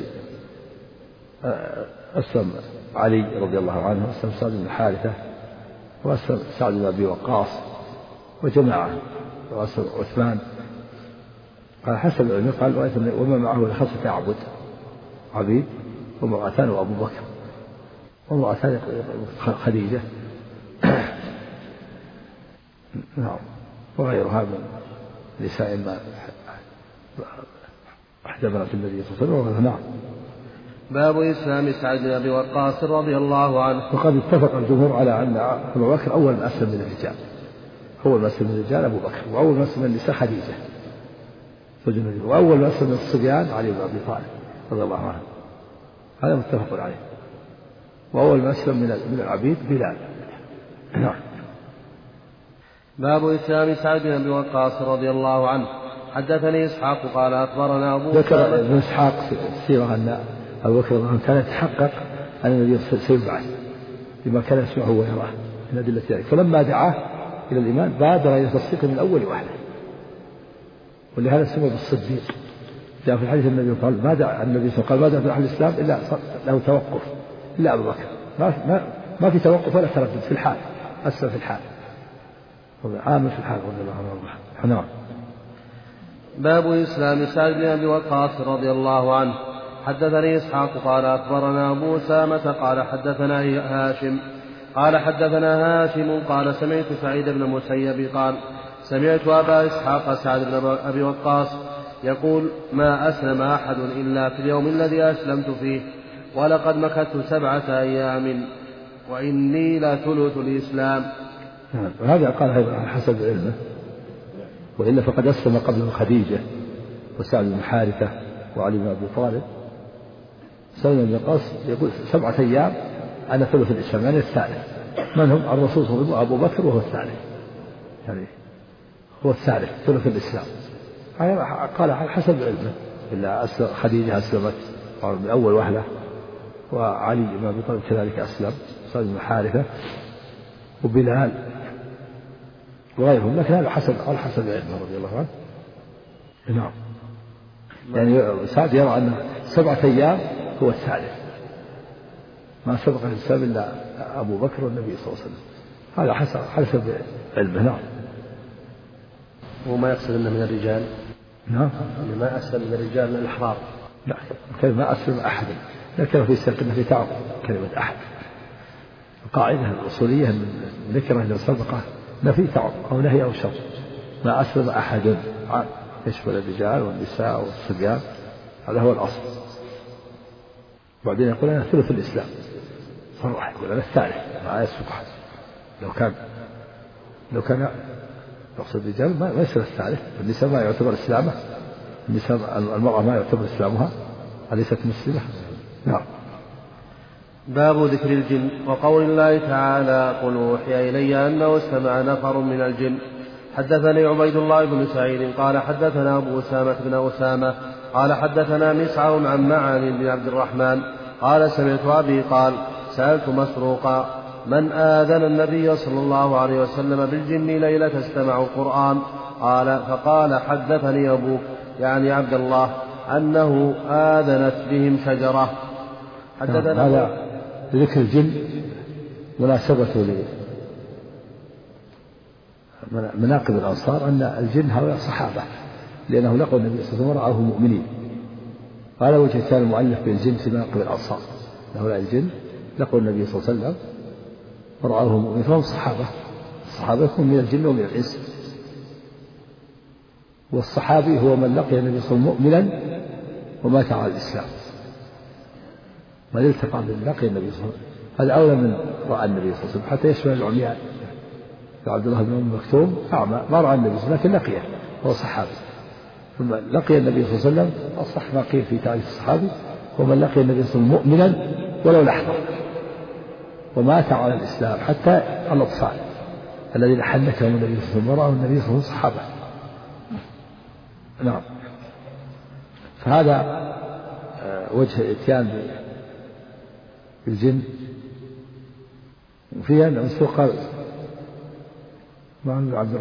أسلم علي رضي الله عنه وأسلم سعد بن حارثة وأسلم سعد بن أبي وقاص وجماعة وأسلم عثمان. قال حسب العلم قال وما معه 5 أعبد عبيد وامرأتان وأبو بكر وامرأتان خديجة نعم وغيرها من نساء ما أحجبنا في النبي صلى الله عليه وسلم. نعم. باب إسلام سعد بن أبي وقاص رضي الله عنه. وقد اتفق الجمهور على أن أبو بكر أول ما أسلم من الرجال أول ما أسلم من الرجال أبو بكر وأول ما أسلم من النساء خديجة وأول ما أسلم من الصبيان علي بن أبي طالب رضي الله عنه. هذا متفق عليه. وأول ما أسلم من العبيد بلال. نعم. باب إسلام سعد بن أبي وقاص رضي الله عنه. حدثني إسحاق قال أخبرنا أبو ذكر ابن إسحاق سيرة أن أبو بكر كان يتحقق أن النبي سيبعث بما كان يسمعه ويراه من أدلة ذلك فلما دعاه إلى الإيمان بادر إلى تصديقه من أول وهلة ولهذا سمي بالصديق. جاء في الحديث النبي قال ما دعا النبي صلى الله عليه وسلم قال ما دعا في أهل الإسلام إلا له توقف إلا أبو بكر، ما في توقف ولا تردد في الحال، أسلم في الحال، عامل في الحال رضي الله عنه. نعم. باب إسلام سعد بن أبي وقاص رضي الله عنه. حدثني إسحاق قال أخبرنا أبو أسامة قال حدثنا هاشم قال سمعت سعيد بن المسيب قال سمعت أبا إسحاق سعد بن أبي وقاص يقول ما أسلم أحد إلا في اليوم الذي أسلمت فيه، ولقد مكثت 7 أيام وإني لثلث الإسلام. هذا قال على حسب علمه، وإلا فقد أسلم قبل خديجة وسعد بن حارثة وعلي بن أبي طالب. سعد بن وقاص يقول 7 أيام أنا ثلث الإسلام، يعني الثالث. من هم؟ الرسول صلى الله عليه وسلم أبو بكر وهو الثالث، يعني هو الثالث ثلث الإسلام. قال على حسب علمه، إلا خديجة أسلمت من أول وهلة، وعلي بن أبي طالب كذلك أسلم، سعد بن حارثة وبلال وغيرهم، لكن هذا على حسب علمه رضي الله عنه. نعم. يعني سعد يرى أن 7 أيام هو الثالث، ما سبق الإسلام إلا أبو بكر والنبي صلى الله عليه وسلم. هذا حسب علمه. نعم. وما يقصد أنه من الرجال؟ نعم. ما أسلم من الرجال من الأحرار؟ لا، كلمة ما أسلم أحد، لكن في سياق في تعب كلمة أحد. القاعدة الأصولية النكرة إذا سبق نفي تعب أو نهي أو شر. ما أسلم أحد يشمل الرجال والنساء والصبيان، هذا هو الأصل. بعدين يقول أنا ثلث الإسلام، صرح يقول أنا الثالث، ما يسبق أحد. لو كان يقصد الرجال ما يصير الثالث. النساء ما يعتبر إسلامه، النساء المرأة ما يعتبر إسلامها، أليست مسلمة؟ نعم. باب ذكر الجن وقول الله تعالى قل أوحي إلي أنه استمع نفر من الجن. حدثني عبيد الله بن سعيد قال حدثنا أبو أسامة بن أسامة قال حدثنا مسعر عن معن بن عبد الرحمن قال سمعت أبي قال سألت مسروقا من آذن النبي صلى الله عليه وسلم بالجن ليلة استمعوا القرآن؟ فقال حدثني أبوك يعني عبد الله أنه آذنت بهم شجرة. حدثنا هذا ذكر الجن مناسبته لمناقب الأنصار أن الجن هؤلاء صحابة، لأنه لقوا النبي صلى الله عليه وسلم ورآهم مؤمنين. قال وجه كان المؤلف بالجن في مناقب الأنصار، هؤلاء الجن لقوا النبي صلى الله عليه وسلم ورآهم مؤمنين، فهم صحابة. الصحابة يكون من الجن ومن الإنس، والصحابي هو من لقي النبي صلى الله عليه وسلم مؤمنا ومات على الإسلام، من التقى من لقي النبي صلى الله عليه وسلم. هذا أولى من رأى النبي صلى الله عليه وسلم، حتى يشمل العميان. عبد الله بن أم مكتوم أعمى ما رأى النبي صلى الله عليه وسلم لكن لقيه، هو صحابي. ثم لقي النبي صلى الله عليه وسلم أصح ما قيل في تعريف الصحابي، ومن لقي النبي صلى الله عليه وسلم مؤمنا ولو لحظة ومات على الإسلام، حتى الأطفال الذين حنكهم النبي صلى الله عليه وسلم ورأوا النبي صلى الله عليه وسلم صحابة. نعم. فهذا وجه الإتيان بالجن. وفيها أن مسروق قال مع عبد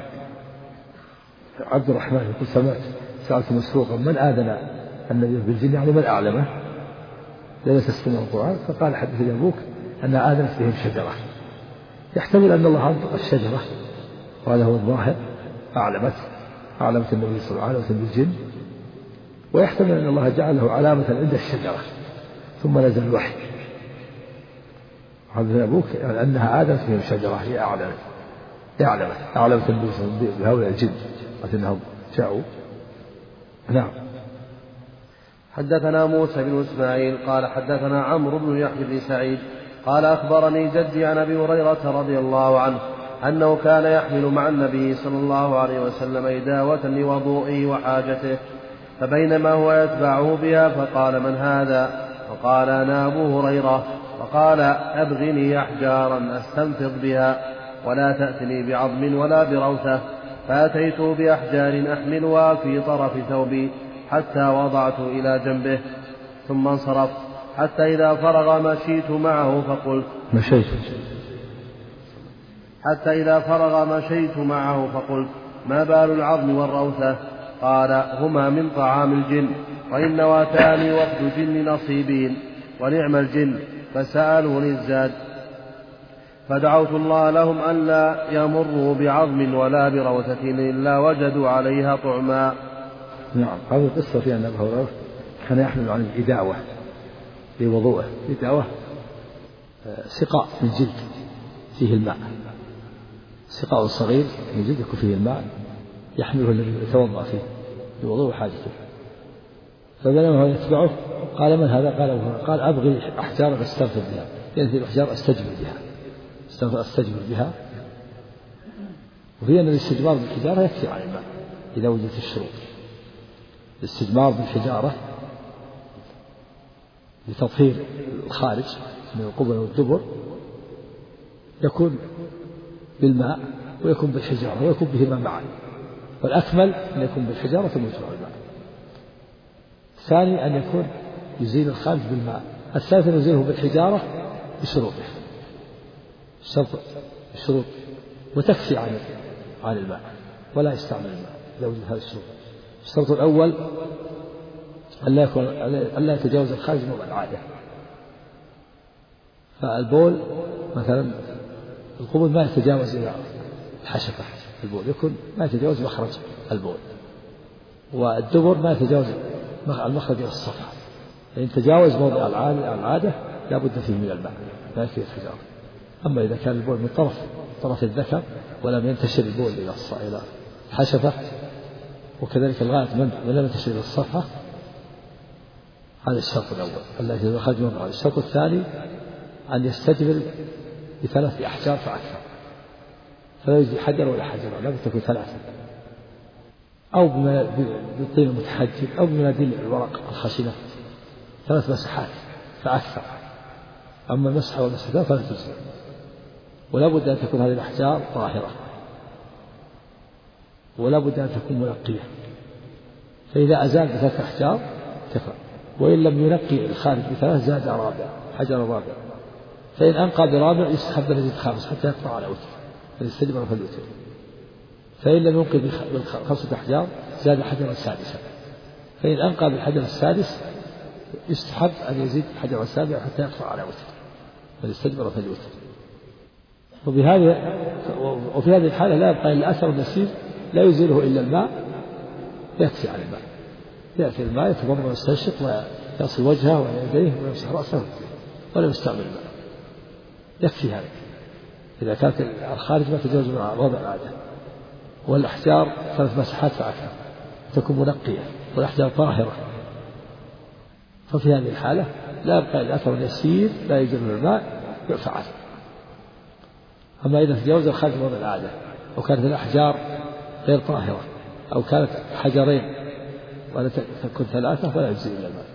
الرحمن يقول سألت مسروقا من آذن النبي بالجن، يعني من أعلمه ليلة استماع القرآن؟ فقال حدثني أبوك أن آذنت بهم شجرة. يحتمل أن الله أنطق الشجرة، وهذا هو الظاهر، أعلمت النبي صلى الله عليه وسلم بالجن، ويحتمل أن الله جعله علامة عند الشجرة ثم نزل الوحي. حدثني أبوك يعني أنها آذنت بهم شجرة، هي أعلمت النبي صلى الله عليه وسلم بهؤلاء الجن أنهم جاءوا. نعم. حدثنا موسى بن إسماعيل قال حدثنا عمرو بن يحيى بن سعيد قال أخبرني جدي عن أبي هريرة رضي الله عنه أنه كان يحمل مع النبي صلى الله عليه وسلم إداوة لوضوئه وحاجته، فبينما هو يتبعه بها فقال من هذا؟ فقال أنا أبو هريرة. فقال أبغني أحجارا أستنفض بها ولا تأتني بعظم ولا بروثة. فأتيته بأحجار أحملها في طرف ثوبي حتى وضعت إلى جنبه ثم انصرف، حتى إذا فرغ مشيت معه فقلت ما بال العظم والروثة؟ قال هما من طعام الجن، وإن واتاني وفد جن نصيبين ونعم الجن، فسألوني الزاد، فدعوت الله لهم ألا يمروا بعظم ولا بروثة إلا وجدوا عليها طعما. نعم. هذه القصة في أن أبا هريرة كان يحمل عن الإداوة لوضوءه. الإداوة سقاء من جلد فيه الماء، سقاء صغير من جلد يكون فيه الماء يحمله الذي يتوضأ فيه لوضوء حاجته. فبينما هو يتبعه قال من هذا؟ قال أبغي أحجار أستنفذ بها، يعني في الأحجار أستجمر بها. وفي أن الاستجمار بالحجارة يكفي عن الماء إذا وجدت الشروط. الاستجمار بالحجارة لتطهير الخارج من القبل والدبر يكون بالماء ويكون بالحجارة ويكون بهما معا، والأكمل أن يكون بالحجارة ثم يجمع الماء. الثاني أن يكون يزيل الخارج بالماء. الثالث أن يزيله بالحجارة بشروطه، الشروط وتكفي عن الماء ولا يستعمل الماء إذا وجد هذه الشروط. الشرط الأول ألا يتجاوز الخارج نوع العادة. فالبول مثلا القبول ما يتجاوز إلى الحشفة، البول يكون ما يتجاوز مخرج البول، والدبر ما يتجاوز المخرج إلى الصفحة. فإن تجاوز موضع العادة لا بد فيه من الماء لا يكفي الحجارة. أما إذا كان البول من طرف الذكر ولم ينتشر البول إلى الحشفة، وكذلك الغائط ولم ينتشر إلى الصفحة، هذا الشرط الأول ألا يتجاوز الخارج نوع العادة. الشرط الثاني أن يستجمل ب3 أحجار فأكثر، فلا يجزي حجر ولا حجر، لا بد تكون 3، أو بالطين المتحجر أو بمناديل الورق الخشنة، 3 مسحات فأكثر. أما المسحة والمسحتان فلا تجزي، ولا بد أن تكون هذه الأحجار طاهرة، ولا بد أن تكون منقية. فإذا أزال ب3 أحجار كفى، وإن لم ينقي الخارج ب3 زاد حجر رابع. فإن أنقى برابع يستحب أن يزيد 5 حتى يقطع على وتر، فيستجمر فالوتر. فإن لم ينقي ب5 أحجار زاد حجرا سادسا. فإن أنقى بالحجر السادس يستحب أن يزيد حجرا سابعا حتى يقطع على وتر، فيستجمر فالوتر. وفي هذه الحالة لا يبقى إلا أثر يسير لا يزيله إلا الماء، يكفي عن الماء. يأتي الماء يتضمن ويستنشق ويغسل وجهه ويديه ويمسح رأسه ولا يستعمل الماء، يكفي هذا إذا كانت الخارج ما تجاوز وضع العادة. والأحجار 3 مسحات فأكثر تكون منقية، والأحجار طاهرة. ففي هذه الحالة لا يبقى إلا أثر يسير لا يزيله الماء يعفى عنه. أما إذا تجاوز الخارج من وضع العادة وكانت الأحجار غير طاهرة أو كانت حجرين ولا تكون 3 فلا يجزي إلا الماء.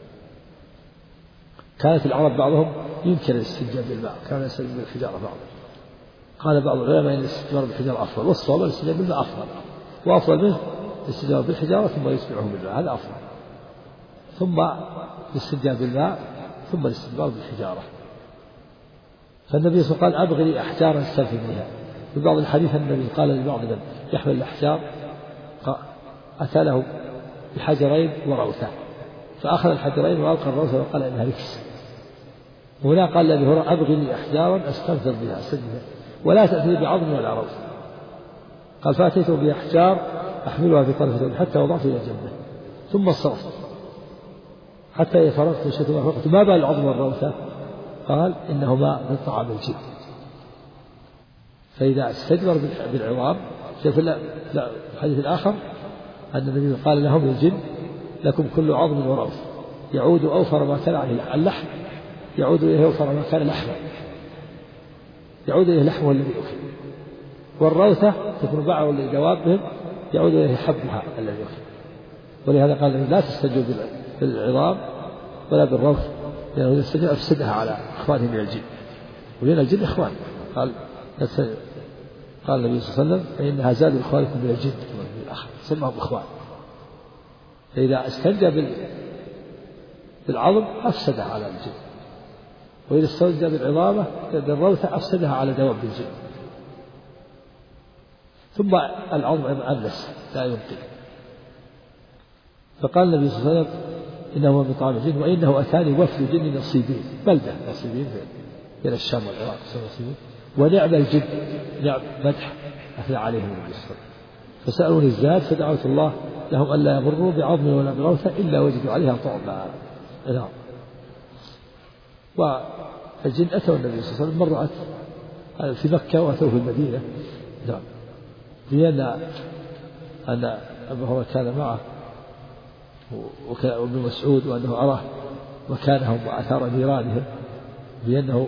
كانت العرب بعضهم يمكن الاستنجاء بالماء، كان يستنجى بالحجارة بعضهم. قال بعض العلماء إن الاستنجاء بالحجارة أفضل، والصواب الاستنجاء بالماء أفضل، وأفضل منه الاستنجاء بالحجارة ثم يتبعه بالماء، هذا أفضل، ثم الاستنجاء بالماء ثم الاستنجاء بالحجارة. فالنبي صلى الله عليه وسلم قال أبغي لي أحجارا استنفذ بها. في بعض الحديث النبي قال لبعض من يحمل الأحجار أتى له بحجرين وروثة، فأخذ الحجرين وألقى الروثة وقال إنها ركس. وهنا قال لأبي هريرة أبغي لي أحجارا أستنفذ بها ولا تأتي بعظم ولا روث. قال فأتيته بأحجار أحملها في طرف حتى وضعت إلى جنبه ثم صرفت حتى يفرغت من شتى ما فقلت ما بال العظم والروثة؟ قال إنهما من طعام الجن. فإذا استجمر بالعظام في الحديث الآخر أن النبي قال لهم للجن لكم كل عظم وروث يعود أوفر ما كان عليه اللحم، يعود إليه أوفر ما كان لحما، يعود إليه لحمه الذي أكل. والروثة تكون بعض لدوابهم يعود إليه حبها الذي أكل. ولهذا قال لا تستجوا بالعظام ولا بالروث، لأنه إذا استجوا أفسدها على إخوانهم من الجن، ولأن الجن إخوان. قال النبي صلى الله عليه وسلم فإنها زاد إخوانكم من الجن ومن الآخر، سمهم إخوان. فإذا استنجى بالعظم أفسدها على الجن، وإذا استنجى بالعظامة بالروثة أفسدها على دواب الجن. ثم العظم أنس لا ينقي، فقال النبي صلى الله عليه وسلم إنه من طعام الجن وإنه أتاني وفد جن نصيبين، بلدة نصيبين بين الشام والعراق نصيبين، ونعم الجن، نعم مدح أثنى عليهم النبي صلى الله عليه وسلم. فسألوني الزاد فدعوت الله لهم ألا يمروا بعظم ولا بغوثة إلا وجدوا عليها طعما. نعم. والجن أتوا النبي صلى الله عليه وسلم مرة في مكة وأتوا في المدينة. نعم. لأن أبو هريرة كان معه وابن مسعود وأنه أراه مكانهم وآثار نيرانهم، لأنه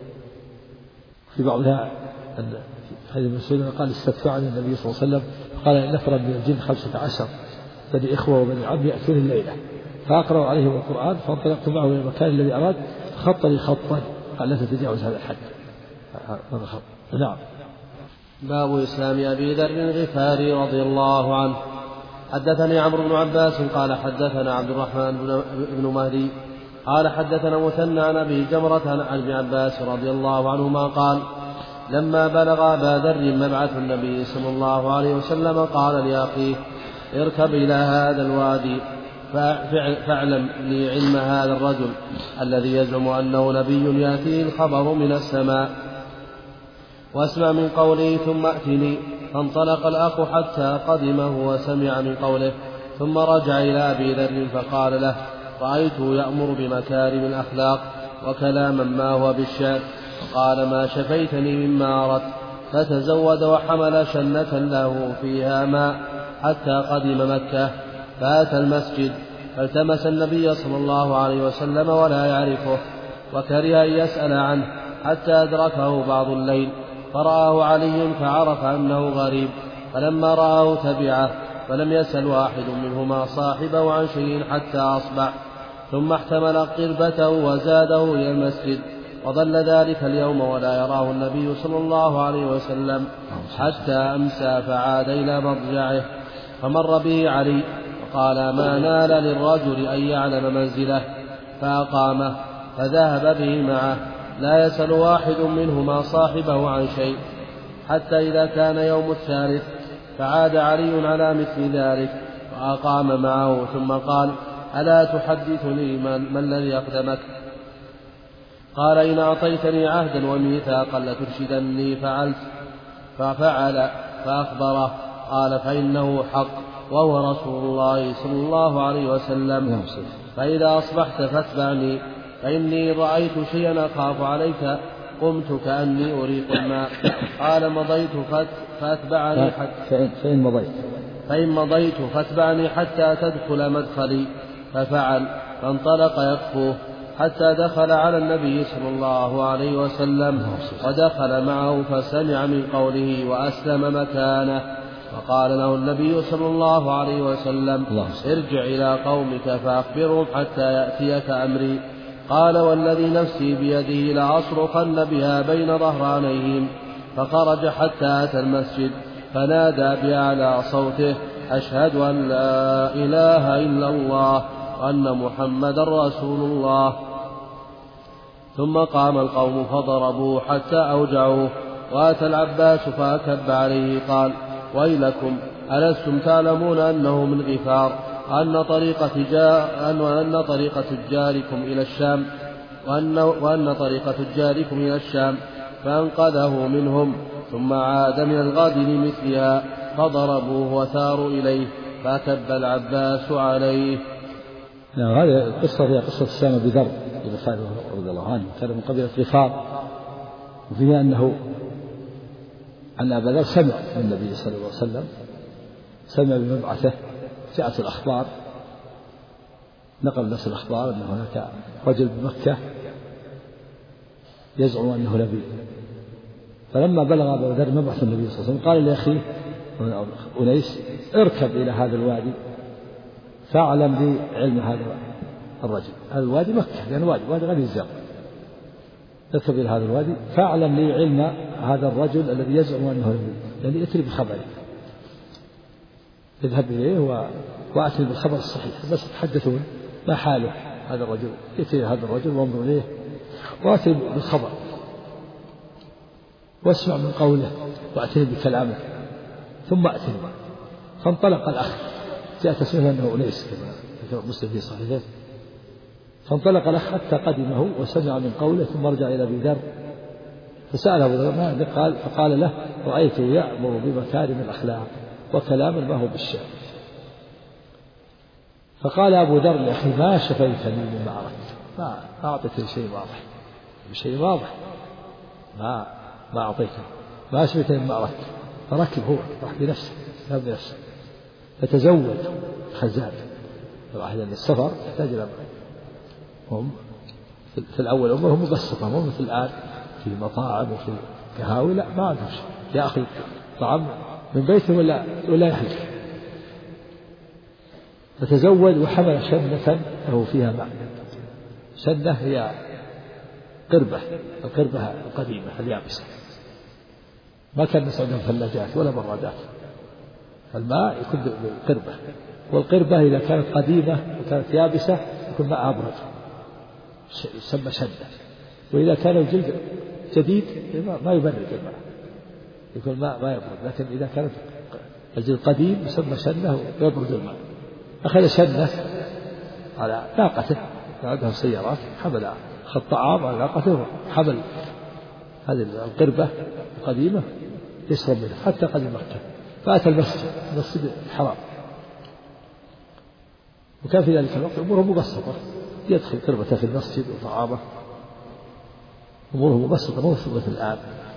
في بعضها أن حديث ابن مسعود قال استدفعني النبي صلى الله عليه وسلم قال إن نفرا من الجن 15 بني إخوة وبني عم يأتون الليلة فأقرأوا عليهم القرآن فانطلقت معه إلى المكان الذي أراد خط لي خطا قال لا تتجاوز هذا الحد. هذا خط. نعم. باب إسلام أبي ذر الغفاري رضي الله عنه. حدثني عمرو بن عباس قال حدثنا عبد الرحمن بن مهدي قال حدثنا مثنى عن أبي جمرة عن ابن عباس رضي الله عنهما قال لما بلغ أبا ذر مبعث النبي صلى الله عليه وسلم قال لأخيه اركب إلى هذا الوادي فاعلم لي علم هذا الرجل الذي يزعم أنه نبي يأتيه الخبر من السماء واسمع من قوله ثم أتني. فانطلق الأخ حتى قدمه وسمع من قوله ثم رجع إلى أبي ذر فقال له رأيته يأمر بمكارم الأخلاق وكلاما ما هو بالشعر فقال ما شفيتني مما أردت. فتزود وحمل شنة له فيها ماء حتى قدم مكة فأتى المسجد فالتمس النبي صلى الله عليه وسلم ولا يعرفه وكره أن يسأل عنه حتى أدركه بعض الليل فرآه علي فعرف أنه غريب فلما رآه تبعه فلم يسأل واحد منهما صاحبه عن شيء حتى أصبح ثم احتمل قربته وزاده إلى المسجد وظل ذلك اليوم ولا يراه النبي صلى الله عليه وسلم حتى أمسى فعاد إلى مضجعه فمر به علي وقال ما نال للرجل أن يعلم منزله فأقامه فذهب به معه لا يسأل واحد منهما صاحبه عن شيء حتى إذا كان يوم الثالث فعاد علي على مثل ذلك وأقام معه ثم قال ألا تحدثني ما الذي أقدمك؟ قال إن أعطيتني عهدا وميثاقا لترشدني فعلت ففعل فأخبره قال فإنه حق وهو رسول الله صلى الله عليه وسلم فإذا أصبحت فاتبعني فإني رأيت شيئا أخاف عليك قمت كأني أريق الماء قال مضيت فأتبعني فإن مضيت فاتبعني حتى تدخل مدخلي ففعل فانطلق يكفوه حتى دخل على النبي صلى الله عليه وسلم ودخل معه فسمع من قوله وأسلم مكانه فقال له النبي صلى الله عليه وسلم ارجع إلى قومك فأخبرهم حتى يأتيك أمري قال والذي نفسي بيده لأصرخن بها بين ظهرانيهم فخرج حتى أتى المسجد فنادى بأعلى صوته أشهد أن لا إله إلا الله وأن محمدا رسول الله ثم قام القوم فضربوه حتى أوجعوه وأتى العباس فأكب عليه قال ويلكم ألستم تعلمون أنه من غفار أن طريق تجاركم إلى الشام فأنقذه منهم ثم عاد من الغد لمثلها فضربوه وثاروا إليه فأكب العباس عليه. هذه القصة هي قصة السامة بذر رضي الله عنه كان من قبيلة غفار وفيها أن أبا ذر سمع من النبي صلى الله عليه وسلم سمع بمبعثه جاءت الأخبار نقل نفس الأخبار أن هناك رجل بمكة يزعم أنه نبي فلما بلغ أبا ذر مبعث النبي صلى الله عليه وسلم قال لأخيه أنيس اركب إلى هذا الوادي فاعلم لي علم هذا الرجل. هذا الوادي مكة لأن وادي غير الزرع اركب إلى هذا الوادي فاعلم لي علم هذا الرجل الذي يزعم أنه نبي يعني اتري بخبره اذهب إليه وأتي بالخبر الصحيح بس تحدثون ما حاله هذا الرجل اتي هذا الرجل وانظر إليه وأتي بالخبر واسمع من قوله وأتي بكلامه ثم أتي. فانطلق الأخ جاء تسمية أنه أنيس كما ذكر مسلم في صحيحه. فانطلق له حتى قدمه وسمع من قوله ثم رجع إلى أبي ذر فسأله أبو ذر قال فقال له رأيته يأمر بمكارم الأخلاق وكلام ما هو بالشعر. فقال أبو ذر لأخي ما شفيتني مما أردت، ما أعطيتني شيء واضح، بشيء واضح ما أعطيتني، ما شفيتني مما أردت. فركب هو راح بنفسه ذهب بنفسه فتزود خزان. الواحد أن السفر يحتاج إلى هم في الأول أمورهم مبسطة، مو مثل الآن في مطاعم وفي قهاوي، لا ما عندهم شيء، يأخذ طعام من بيته ولا يحلف. فتزود وحمل شنة له فيها ماء. شنة هي القربة القديمة اليابسة، ما كان الناس عندهم ثلاجات ولا برادات، الماء يكون بالقربة، والقربة إذا كانت قديمة وكانت يابسة يكون ماء أبرد يسمى شنة. وإذا كان الجلد جديد ما يبرد الماء، يكون الماء ما يبرد. لكن إذا كانت الجلد قديم يسمى شنة ويبرد الماء. أخذ شنة على ناقته، عندهم سيارات، حمل أخذ طعام على ناقته وحمل هذه القربة القديمة يشرب منها حتى قدم مكة. فأتى المسجد الحرام، وكان في ذلك الوقت أموره مبسطة، يدخل قربته في المسجد وطعامه، أموره مبسطة مو مثل الآن،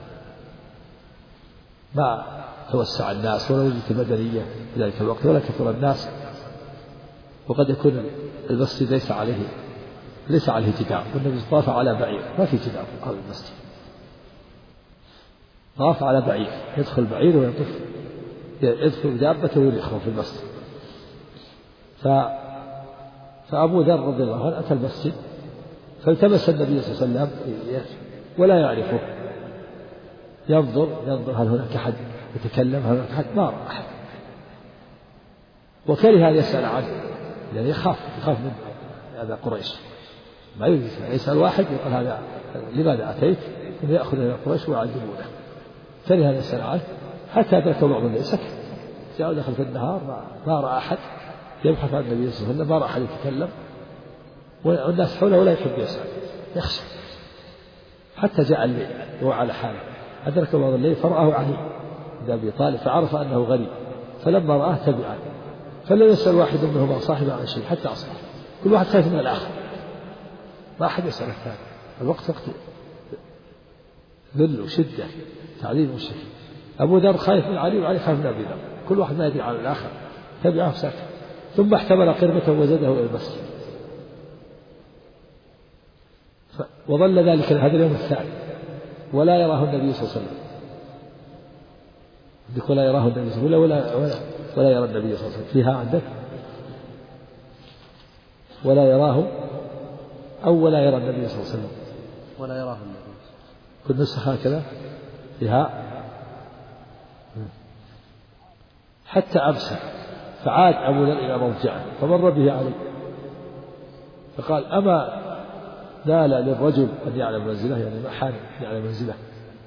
ما توسع الناس ولا وجدت مدنية في ذلك الوقت ولا كثر الناس. وقد يكون المسجد ليس عليه جدار، والنبي طاف على بعير، ما في جدار في هذا المسجد، طاف على بعير، يدخل بعير ويطف، يدخل دابته ويخرج في المسجد. فأبو ذر رضي الله عنه أتى المسجد فالتمس النبي صلى الله عليه وسلم ولا يعرفه، ينظر هل هناك أحد يتكلم، هل هناك أحد، ما رأى أحد، وكره أن يسأل عنه، يعني يخاف من هذا قريش، ما يريد يسأل واحد يقول هذا لماذا أتيت، ثم يأخذ إلى قريش ويعذبونه. كره أن يسأل عنه حتى أدرك بعض الناس سكت، جاء دخل في النهار ما رأى أحد يبحث عن النبي صلى الله عليه وسلم، ما رأى أحد يتكلم، والناس حوله ولا يحب يسأل، يخشى. حتى جاء الليل وهو على حاله، أدرك بعض الليل فرآه علي بن أبي طالب فعرف أنه غريب، فلما رآه تبعه، فلم يسأل واحد منهما صاحبه عن شيء حتى أصبح، كل واحد خايف من الآخر، ما أحد يسأل الثاني. الوقت وقت ذل وشدة تعذيب المشركين. أبو ذر خايف من علي وعلي خايف من أبي ذر، كل واحد ما يدري على الآخر، تبعه ساكت. ثم احتمل قربته وزده إلى المسجد، وظل ذلك هذا اليوم الثاني ولا يراه النبي صلى الله عليه وسلم، ولا يراه النبي صلى الله عليه وسلم ولا يرى النبي صلى الله عليه وسلم فيها عندك، ولا يراه أو ولا يرى النبي صلى الله عليه وسلم، ولا يراه النبي كل نسخة هكذا فيها. حتى أمسى فعاد أبو ذر إلى موضعه فمر به عليه فقال أما نال للرجل أن يعلم منزله، يعني ما حان يعلم منزله.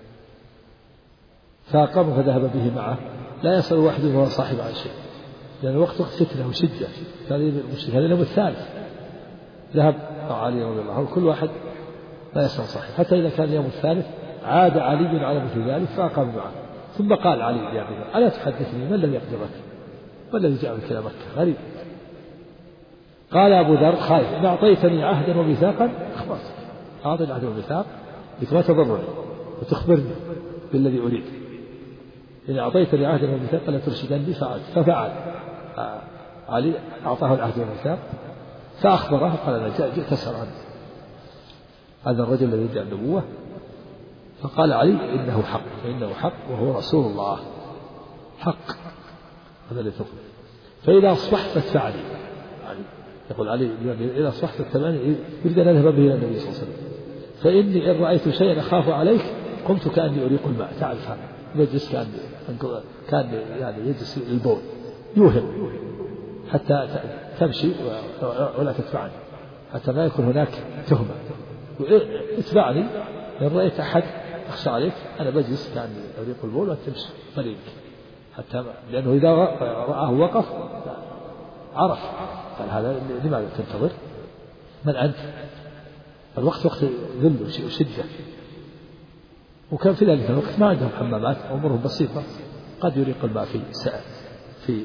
فقام فذهب به معه لا يسأل واحد وهو صاحب عن شيء، لأن الوقت وقت فتنة وشدة، هذه المشرك هذا اليوم الثالث. ذهب مع علي رضي الله عنه، كل واحد لا يسأل صاحب، حتى إذا كان اليوم الثالث عاد علي على مثل ذلك فأقام معه. ثم قال علي يا أبي ذر ألا تحدثني ما الذي يقدمك، ما الذي جاء بك إلى مكة، غريب. قال أبو ذر خايف إن أعطيتني عهدا وميثاقا أخبرتك، أعطني عهدا وميثاق لكي تضرني وتخبرني بالذي أريد، إن أعطيتني عهدا وميثاقا لترشدني فعلت. ففعل علي، أعطاه العهد والميثاق فأخبره قال أنا جئت أسأل عنه هذا الرجل الذي يدعي النبوة. فقال علي إنه حق وهو رسول الله حق، هذا اللي تقول. فإذا أصبحت فاتبعني، يقول علي إذا أصبحت فاتبعني، يريد أن أذهب به إلى النبي صلى الله عليه وسلم، فإني إن رأيت شيئا أخاف عليك قمت كأني أريق الماء، تعرف هذا يجلس كان يعني يجلس البول يوهم حتى تمشي ولا تتبعني، حتى ما يكون هناك تهمة. اتبعني إن رأيت أحد أخشى عليك أنا بجلس كأني أريق البول وتمشي طريقك، حتى لأنه إذا رآه وقف عرف قال هذا لماذا تنتظر؟ من أنت؟ الوقت وقت ذل وشدة، وكان في ذلك الوقت ما عندهم حمامات، أمورهم بسيطة، قد يريق الماء في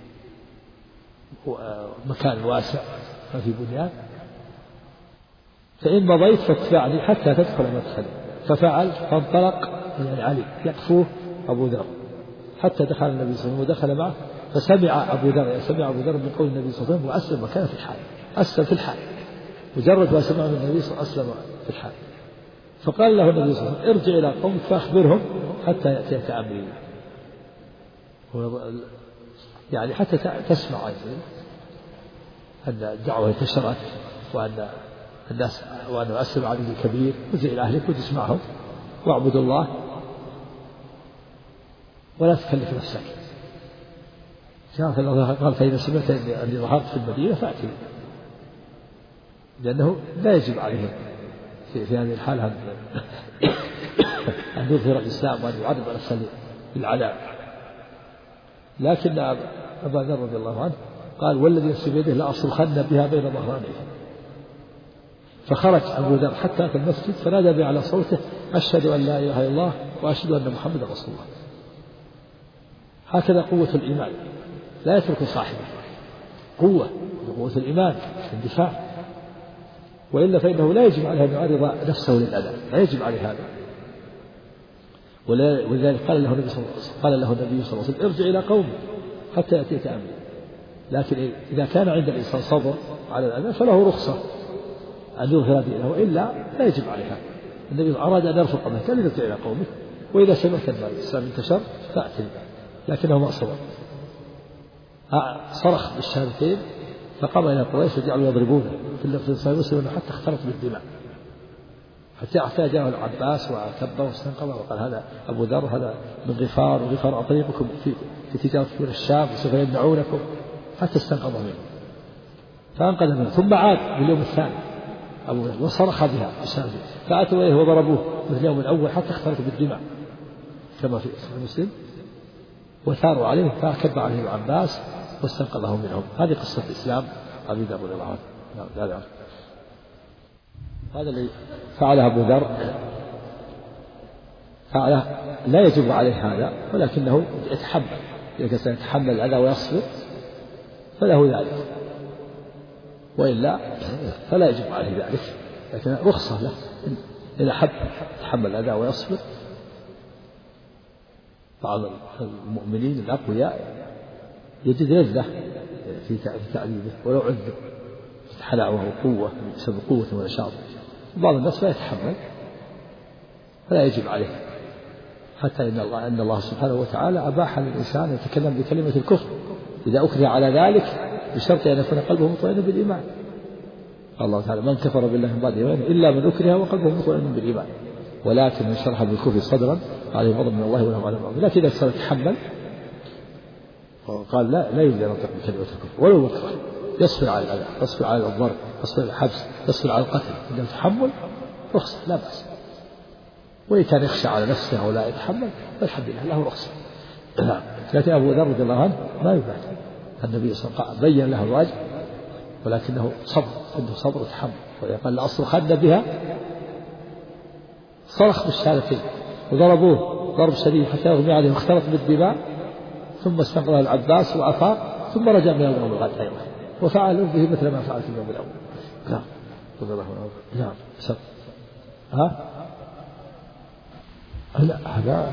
مكان واسع ما في بنيان، فإن مضيت فاتبعني حتى تدخل مدخلي. ففعل فانطلق يعني علي يقفوه أبو ذر حتى دخل النبي صلى الله عليه وسلم ودخل معه، فسمع أبو ذر من قول النبي صلى الله عليه وسلم وأسلم وكان في الحال، أسلم في الحال مجرد ما سمع من النبي صلى الله عليه وسلم أسلم في الحال. فقال له النبي صلى الله عليه وسلم ارجع إلى قومك فأخبرهم حتى يأتيك أمري، يعني حتى تسمع أن الدعوة انتشرت وأن أسلم عليه الكبير، ارجع إلى أهلك وتسمعهم واعبدوا الله ولا تكلف نفسك. قال فإذا سمعت أني ظهرت في المدينة فأتي، لأنه لا يجب عليهم في هذه الحالة أن يظهر الإسلام وأن يعرض نفسه للعذاب. لكن أبا ذر رضي الله عنه قال والذي نفسي بيده لأصرخن بها بين ظهرانيه. فخرج أبو ذر حتى أتى المسجد فنادى به على صوته أشهد أن لا إله إلا الله وأشهد أن محمدا رسول الله. هكذا قوة الإيمان، لا يترك صاحبه، قوة الإيمان الدفاع، وإلا فإنه لا يجب عليه أن يعرض نفسه للأذى، لا يجب عليه هذا. ولذلك قال له النبي صلى الله عليه وسلم ارجع إلى قومك حتى يأتيك أمري. لكن إذا كان عند الإنسان صبر على الأذى فله رخصة أن يظهر دينه، وإلا لا يجب عليه هذا. النبي أراد أن يرفق به كان يرجع إلى قومه، وإذا سمعت أن الإسلام انتشر فأتي، لكنه ما صبر، صرخ بالشهادتين فقام إلى قريش وجعلوا يضربونه في صحيح مسلم حتى اختلط بالدماء، حتى جاءه العباس وكبه واستنقذه وقال هذا أبو ذر هذا من غفار، وغفار أطريقكم في تجارة من الشام وسوف يمنعونكم، حتى استنقذه منه فأنقذ منه. ثم عاد باليوم الثاني أبو ذر وصرخ بها بشهادتين فأتوا إليه وضربوه مثل اليوم الأول حتى اختلط بالدماء كما في صحيح مسلم، وثاروا عليه فكب عليه العباس واستنقذه منهم. هذه قصة الإسلام أبي ذر رضي الله عنه. هذا اللي فعله أبو ذر فعله لا يجب عليه هذا، ولكنه يتحمل، إذا كان يتحمل الأذى ويصبر فله ذلك، وإلا فلا يجب عليه ذلك، لكن رخصة له إذا حب يتحمل الأذى ويصبر. بعض المؤمنين الأقوياء يجد لذة في تعذيبه ولو عذب حلاوة وقوة بسبب قوة ونشاط، بعض الناس لا يتحمل فلا يجب عليه، حتى أن الله سبحانه وتعالى أباح للإنسان يتكلم بكلمة الكفر إذا أكره على ذلك بشرط أن يكون قلبه مطمئنا بالإيمان. قال الله تعالى من كفر بالله من بعد إيمانه إلا من أكره وقلبه مطمئن بالإيمان ولكن من شرح بالكفر صدرا عليه غضب من الله ولهم عذاب عظيم. لكن إذا صار يتحمل قال لا يجوز أن ينطق بكلمة الكفر ولو مكره، يصبر على الأذى، يصبر على الضرب، يصبر على الحبس، يصبر على القتل، إذا تحمل رخصة لا بأس. وإن كان يخشى على نفسه ولا يتحمل فالحمد لله له رخصة. لكن أبو ذر رضي الله عنه ما يبالي، النبي صلى الله عليه وسلم بين له الواجب ولكنه صبر، عنده صبر وتحمل. وقال لأصرخن بها، صرخ بالشهادتين وضربوه ضرب شديد حتى يغمي عليه واختلط بالدماء، ثم استنقذه العباس وأفاق ثم رجع من اليوم الغد أيضا وفعل به مثل ما فعل في اليوم الأول. نعم رضي الله عنه. نعم سب لا هذا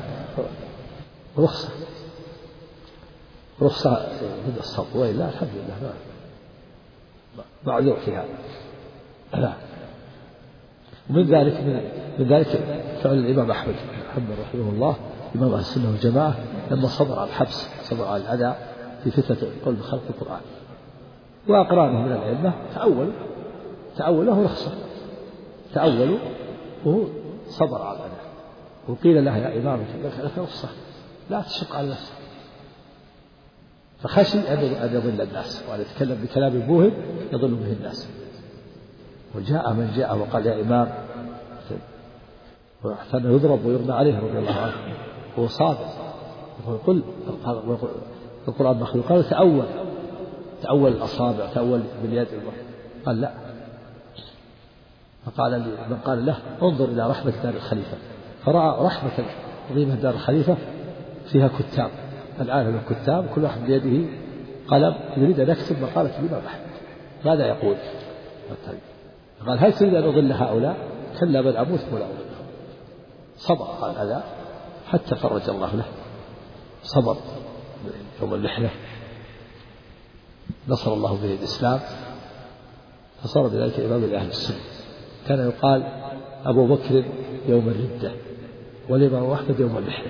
رخصة من الصبر، وإلا الحمد لله معذور في هذا. لا ومن ذلك فعل الإمام أحمد رحمه الله إمام أهل السنة والجماعة لما صبر على الحبس، صبر على الأذى في فتنة قلب خلق القرآن، وأقرانه من العلمة تأوله رخصة، تأولوا وهو صبر على الأذى، وقيل له يا إمام لك رخصة لا تشق على نفسك، فخشي أن يضل الناس وأن يتكلم بكلام موهم يضل به الناس. وجاء من جاء وقال يا إمام وحتى أنه يضرب ويغنى عليه رضي الله عنه، هو صادق ويقول القرآن مخلوق، قال تأول الأصابع تأول باليد قال لا. فقال لي من قال له انظر إلى رحمة دار الخليفة، فرأى رحمة عظيمة دار الخليفة فيها كتاب، الآن الكتاب كل واحد بيده قلم يريد أن يكتب مقالة الإمام أحمد ماذا يقول؟ قال هل تريد أن أضل هؤلاء؟ كلا بل أموت ولا أضلهم. صبر قال هذا حتى فرج الله له، صبر يوم اللحية نصر الله به الإسلام فصار بذلك إمام لأهل السنة. كان يقال أبو بكر يوم الردة والإمام أحمد يوم اللحية.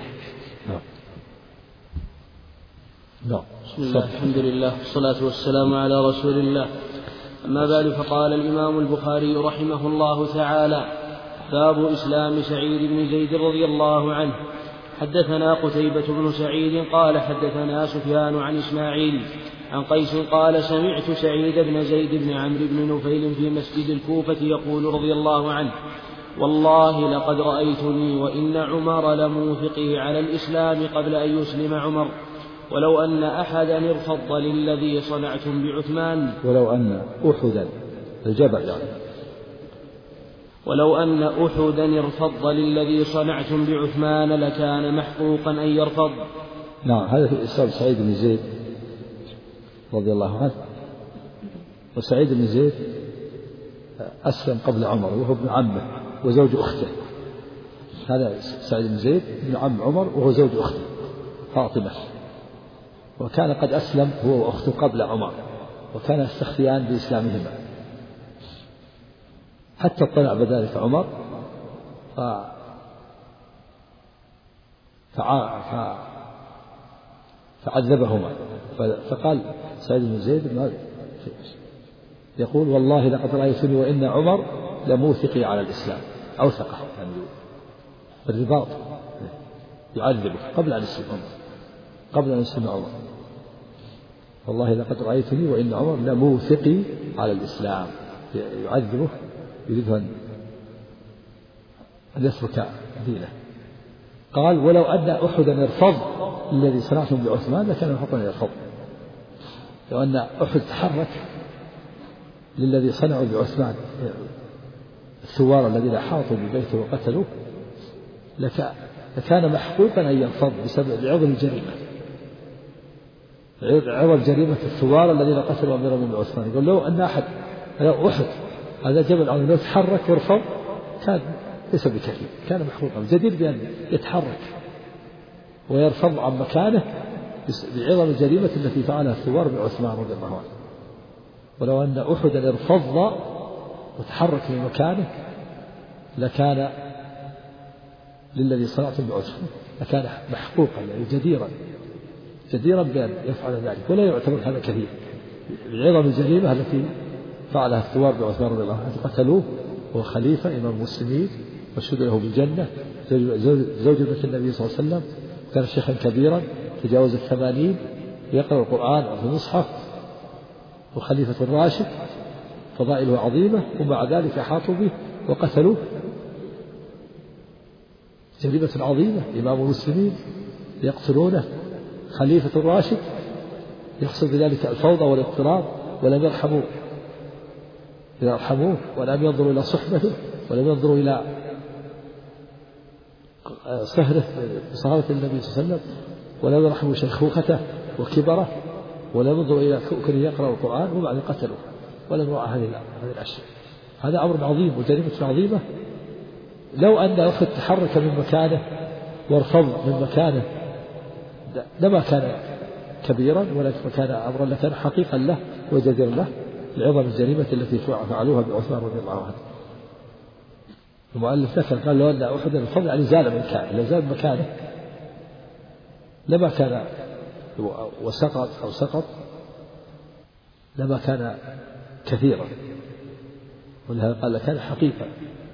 بسم الله الحمد لله والصلاة والسلام على رسول الله. أما بعد، فقال الإمام البخاري رحمه الله تعالى: باب إسلام سعيد بن زيد رضي الله عنه. حدثنا قتيبة بن سعيد قال حدثنا سفيان عن إسماعيل عن قيس قال سمعت سعيد بن زيد بن عمرو بن نفيل في مسجد الكوفة يقول رضي الله عنه: والله لقد رأيتني وإن عمر لموثقه على الإسلام قبل أن يسلم عمر، ولو أن أحدا ارتض للذي صنعتم بعثمان، ولو أن أحدا الجبل يعني، ولو أن أحدا ارتض للذي صنعتم بعثمان لكان محقوقا أن يرتض. نعم، هذا في إسلام سعيد بن زيد رضي الله عنه. وسعيد بن زيد أسلم قبل عمر وهو ابن عمه وزوج أخته. هذا سعيد بن زيد ابن عم عمر وهو زوج أخته فاطمة، وكان قد أسلم هو وأخته قبل عمر، وكان يستخفيان بإسلامهما حتى اطلع بذلك عمر فعذبهما. فقال سعيد بن زيد يقول: والله لقد رأيتني وإن عمر لموثقي على الإسلام، أوثقه يعني بالرباط يعذبه قبل أن يسلم عمر، قبل أن يسلم عمر. والله لقد رأيتني وإن عمر لموثقي على الإسلام، يعذبه يريد أن يترك دينه. قال: ولو أن أحدا يرفض الذي صنعتم بعثمان لكان حقا يرفض. لو أن أحد تحرك للذي صنعوا بعثمان الثوار الذين حاطوا ببيته وقتلوه لكان محقوقا أن يرفض بسبب عظم الجريمة، عظم جريمة الثوار الذين قتلوا أمير المؤمنين عثمان. يقول لو أن أحد أحد هذا جبل عظيم لو تحرك ويرفض كان ليس بكثير، كان محقوقا جدير بأن يتحرك ويرفض عن مكانه بعظم الجريمة التي فعلها الثوار بعثمان رضي الله عنه. ولو أن أحدا ارفض وتحرك من مكانه لكان للذي صنعتم بعثمان لكان محقوقا يعني جديرا بأن يفعل ذلك، ولا يعتبر هذا كثير بعظم الجريمة التي فعلها الثوار بعثمان رضي الله عنه. قتلوه وهو خليفة إمام المسلمين وشهد له بالجنة، زوج ابنة النبي صلى الله عليه وسلم، كان شيخا كبيرا تجاوز 80 يقرأ القرآن في المصحف، وخليفة راشد فضائله عظيمة، ومع ذلك أحاطوا به وقتلوه. جريمة عظيمة، إمام المسلمين يقتلونه، خليفة راشد يحصل بذلك الفوضى والاضطراب، ولم يرحموه ولم ينظروا إلى صحبته ولم ينظروا إلى صهره بصهارة النبي صلى الله عليه وسلم، ولم يرحموا شيخوخته وكبره، ولم ينظروا إلى كونه يقرأ القرآن، وبعد قتلوه ولم يرى هذه الأشياء. هذا أمر عظيم وجريمة عظيمة. لو أن أحد تحرك من مكانه وارفض من مكانه لما كان كبيرا ولكن كان أمرا لكان حقيقا له وجدير له لعظم الجريمة التي فعلوها بعثمان رضي الله عنه. المؤلف ذكر قال: لو أن أحد الفضل يعني زال من مكانه، لو زال من مكانه لما كان سقط لما كان كثيرا، ولهذا قال كان حقيقا.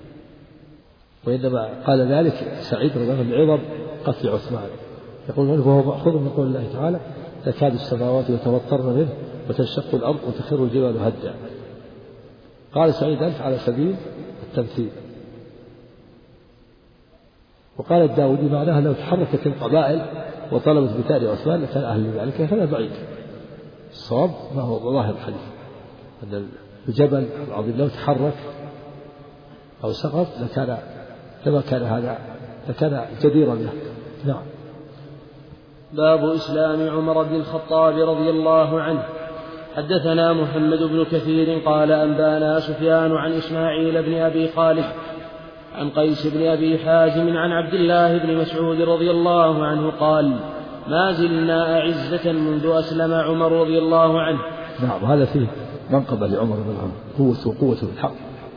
وإنما قال ذلك سعيد رضي الله عنه لعظم قتل عثمان. يقول: وهو مأخوذ من قول الله تعالى: تكاد السماوات يتمطرن منه وتنشق الأرض وتخر الجبال هدا. قال سعيد ذلك على سبيل التمثيل. وقال الداودي معناها لو تحركت القبائل وطلبت بتأل عثمان لكان أهل ذلك، هذا بعيد الصواب ما هو ظاهر الحديث أن الجبل العظيم لو تحرك أو سقط لكان كما كان هذا لكان جديرا له. نعم. باب إسلام عمر بن الخطاب رضي الله عنه. حدثنا محمد بن كثير قال أنبانا سفيان عن إسماعيل بن أبي خالد عن قيس بن أبي حازم عن عبد الله بن مسعود رضي الله عنه قال ما زلنا أعزة منذ أسلم عمر رضي الله عنه. نعم. هذا فيه منقبة لعمر رضي الله عنه قوته الحق،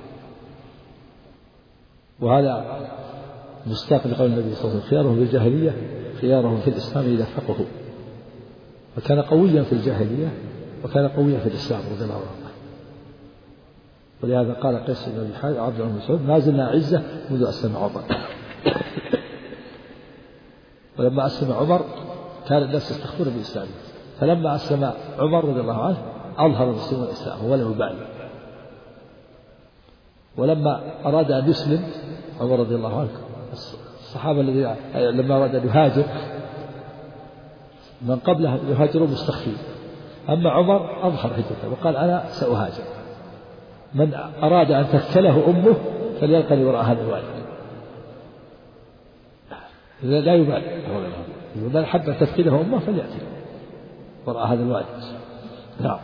وهذا مستاق لقول النبي صلى الله عليه وسلم خيارهم في الجاهلية خيارهم في الإسلام إذا فقهوا، فكان قويا في الجاهلية وكان قويا في الإسلام رضي الله عنه. ولهذا قال قيس بن أبي حازم عبد الله بن مسعود ما زلنا عزة منذ أسلم عمر. ولما أسلم عمر كان الناس يستخفون بإسلامه، فلما أسلم عمر رضي الله عنه أظهر المسلمون الإسلام ولم يبالي. ولما أراد أن يسلم عمر رضي الله عنه الصحابة الذين لما أراد أن يهاجر من قبله يهاجرون مستخفين، أما عمر أظهر هجرته وقال أنا سأهاجر، من أراد أن تكله أمه فليلقني وراء هذا الوادي. لا يبالي، من حب أن تفقده أمه فليأتي وراء هذا الوادي. نعم.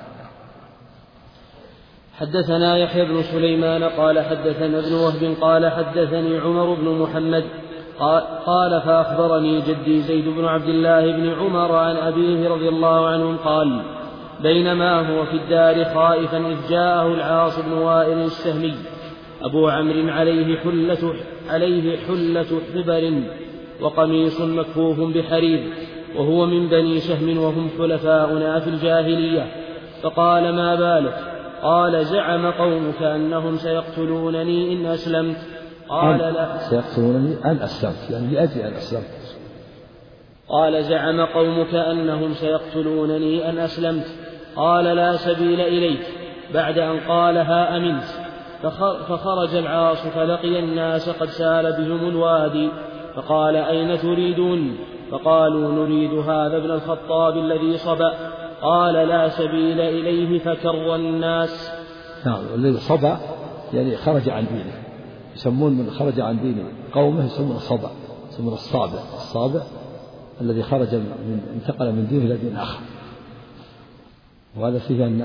حدثنا يحيى بن سليمان قال حدثنا ابن وهب قال حدثني عمر بن محمد قال فأخبرني جدي زيد بن عبد الله بن عمر عن أبيه رضي الله عنهم قال بينما هو في الدار خائفا إذ جاءه العاص بن وائل السهمي أبو عمرو عليه حلة حبر وقميص مكفوف بحرير وهو من بني سهم وهم حلفاؤنا في الجاهلية، فقال ما بالك؟ قال زعم قومك أنهم سيقتلونني إن أسلمت. قال لا سيقتلونني أن أسلمت، يعني لأجل أن أسلمت. قال زعم قومك أنهم سيقتلونني أن أسلمت. قال لا سبيل إليك. بعد أن قالها أمنت. فخرج العاص فلقي الناس قد سال بهم الوادي، فقال أين تريدون؟ فقالوا نريد هذا ابن الخطاب الذي صبأ. قال لا سبيل إليه فكر الناس. نعم. الذي صبأ يعني خرج عن دينه، يسمون من خرج عن دين قومه يسمون الصبأ، يسمون الصابع الذي خرج انتقل من دينه إلى دين آخر. وهذا فيه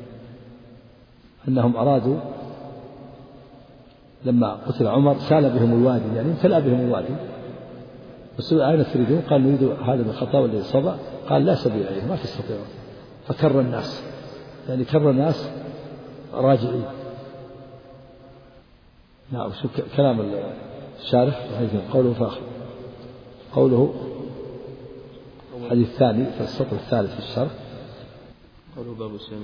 أنهم أرادوا لما قتل عمر سال بهم الوادي، يعني امتلأ بهم الوادي، فسئل أين تريدون؟ قال نريد هذا من الخطاب الذي صبأ. قال لا سبيل إليه، ما تستطيعون. فكر الناس، يعني كر الناس راجعين. نعم. شو كلام الشارح قوله الحديث الثاني في السطر الثالث في الشرح قوله باب السلام.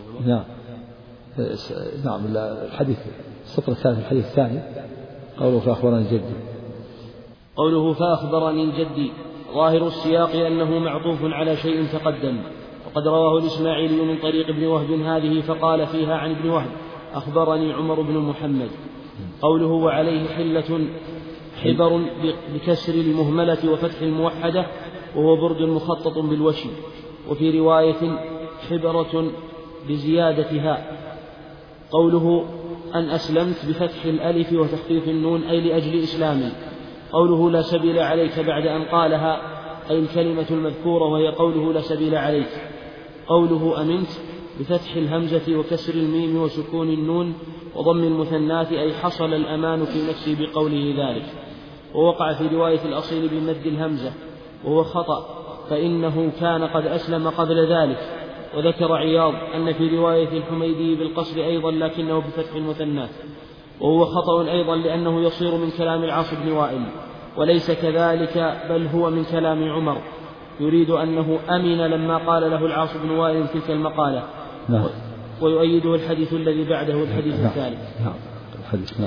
نعم. الحديث السطر الثالث الحديث الثاني قوله فأخبرني جدي. قوله فأخبرني جدي ظاهر السياق أنه معطوف على شيء تقدم، وقد رواه الإسماعيلي من طريق ابن وهب هذه فقال فيها عن ابن وهب أخبرني عمر بن محمد. قوله وعليه حبر بكسر المهملة وفتح الموحدة وهو برد مخطط بالوشي، وفي رواية حبرة بزيادتها. قوله أن أسلمت بفتح الألف وتخفيف النون أي لأجل إسلامي. قوله لا سبيل عليك بعد أن قالها أي الكلمة المذكورة وهي قوله لا سبيل عليك. قوله أمنت بفتح الهمزة وكسر الميم وسكون النون وضم المثنات أي حصل الأمان في نفسي بقوله ذلك. ووقع في رواية الأصيل بمد الهمزة وهو خطأ، فإنه كان قد أسلم قبل ذلك. وذكر عياض أن في رواية الحميدي بالقصر أيضا لكنه بفتح المثنات، وهو خطأ أيضا لأنه يصير من كلام العاص بن وائل، وليس كذلك بل هو من كلام عمر، يريد أنه أمن لما قال له العاص بن وائل تلك المقالة. نعم. ويؤيده الحديث الذي بعده الحديث الثالث. نعم.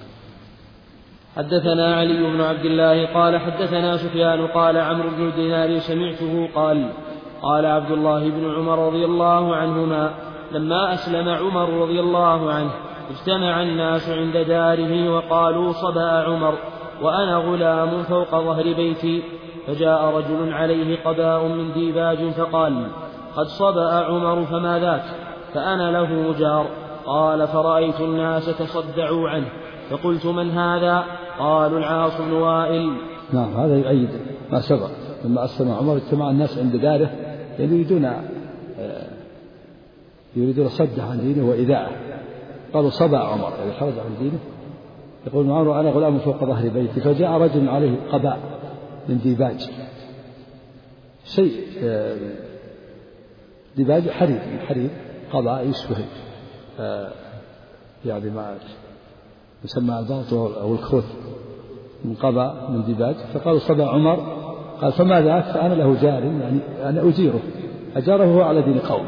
حدثنا علي بن عبد الله قال حدثنا سفيان قال عمرو بن دينار سمعته قال عبد الله بن عمر رضي الله عنهما لما أسلم عمر رضي الله عنه اجتمع الناس عند داره وقالوا صبأ عمر وأنا غلام فوق ظهر بيتي، فجاء رجل عليه قباء من ديباج فقال قد صبأ عمر فما ذاك؟ فأنا له جار. قال فرأيت الناس تصدعوا عنه فقلت من هذا؟ قالوا العاص بن وائل. نعم هذا يؤيد ما سبق. لما أسلم عمر اجتمع الناس عند داره يريدون صده عن دينه وإذاءه. قالوا صبأ عمر يعني خرج عن دينه. يقول عمر أنا غلام فوق ظهر بيتي فجاء رجل عليه قباء من ديباج شيء ديباج حرير قباء يشبه يعني ما يسمى الباط أو الخوذ من قباء من ديباج. فقالوا صبأ عمر. قال فما ذاك؟ فأنا له جار يعني أنا أجيره أجاره هو على دين قومه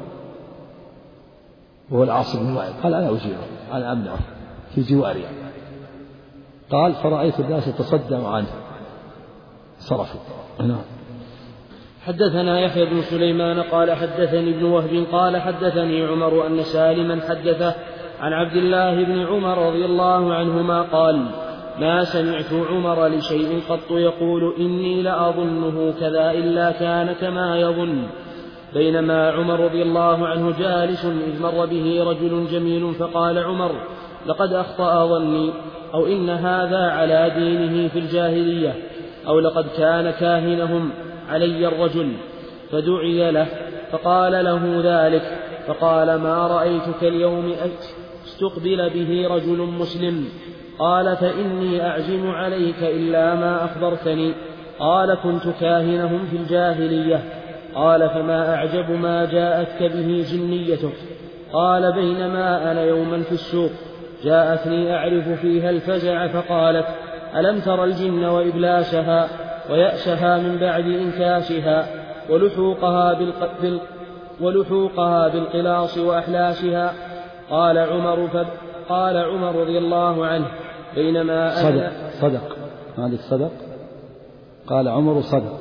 وهو العاص بن وائل. قال أنا أجيره أنا أمنعه في جواري. قال فرأيت الناس يتصدعوا عنه صرفوا. حدثنا يحيى بن سليمان قال حدثني ابن وهب قال حدثني عمر أن سالما حدثه عن عبد الله بن عمر رضي الله عنهما قال ما سمعت عمر لشيء قط يقول إني لأظنه كذا إلا كان كما يظن. بينما عمر رضي الله عنه جالس إذ مر به رجل جميل فقال عمر لقد أخطأ ظني أو إن هذا على دينه في الجاهلية أو لقد كان كاهنهم علي الرجل. فدعي له فقال له ذلك فقال ما رأيتك اليوم استقبل به رجل مسلم. قال فإني أعزم عليك إلا ما أخبرتني. قال كنت كاهنهم في الجاهلية. قال فما أعجب ما جاءتك به جنيتك. قال بينما أنا يوما في السوق جاءتني أعرف فيها الفزع فقالت ألم تر الجن وإبلاسها ويأسها من بعد إنكاسها ولحوقها بالقلاص وأحلاسها. قال عمر رضي الله عنه بينما أنا صدق مالك صدق. قال عمر صدق.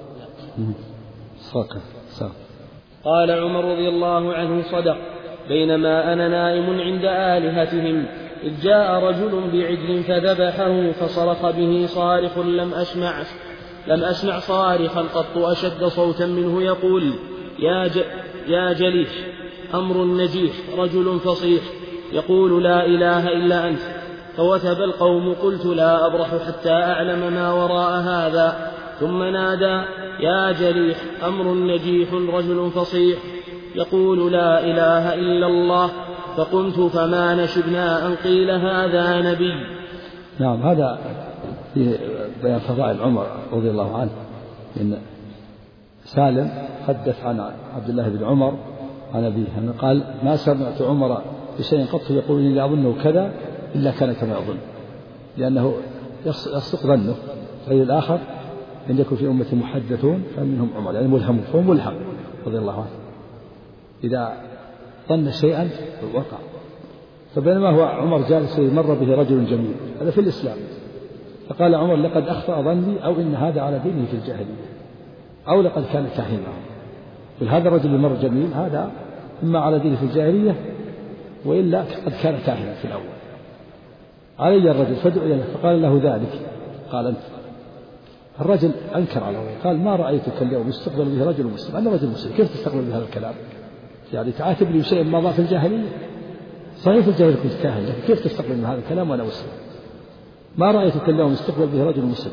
قال عمر رضي الله عنه صدق. بينما أنا نائم عند آلهتهم إذ جاء رجل بعجل فذبحه فصرخ به صارخ لم أسمع صارخا قط أشد صوتا منه يقول يا جليح أمر نجيح رجل فصيح يقول لا إله إلا أنت. فوثب القوم. قلت لا أبرح حتى أعلم ما وراء هذا. ثم نادى يا جليح أمر نجيح رجل فصيح يقول لا إله إلا الله. فقمت فما نشبنا أن قيل هذا نبي. نعم هذا في بيان فضائل عمر رضي الله عنه. إن سالم حدث عن عبد الله بن عمر عن أبيه أنه قال ما سمعت عمر بشيء قط يقول إني لأظنه كذا إلا كان كما يظن لأنه يصدق ظنه. غير الآخر أن يكون في أمة محدثون فمنهم عمر يعني ملهم فهو ملهم رضي الله عنه إذا ظن شيئا وقع. فبينما هو عمر جالس مر به رجل جميل هذا في الإسلام فقال عمر لقد أخطأ ظني أو إن هذا على دينه في الجاهلية أو لقد كان كاهنا. هذا الرجل المر جميل هذا إما على دينه في الجاهلية وإلا قد كان كاهنا في الأول. علي الرجل فدعي له فقال له ذلك. قال أنت. الرجل أنكر على الله قال ما رأيتك اليوم يستقبل به رجل مسلم. أنا رجل مسلم كيف تستقبل بهذا الكلام؟ يعني تعاتبني بشيء مضى في الجاهلية. صحيح في الجاهلية كنت كاهن لكن كيف تستقبل من هذا الكلام وأنا مسلم؟ ما رأيتك اليوم يستقبل به رجل مسلم.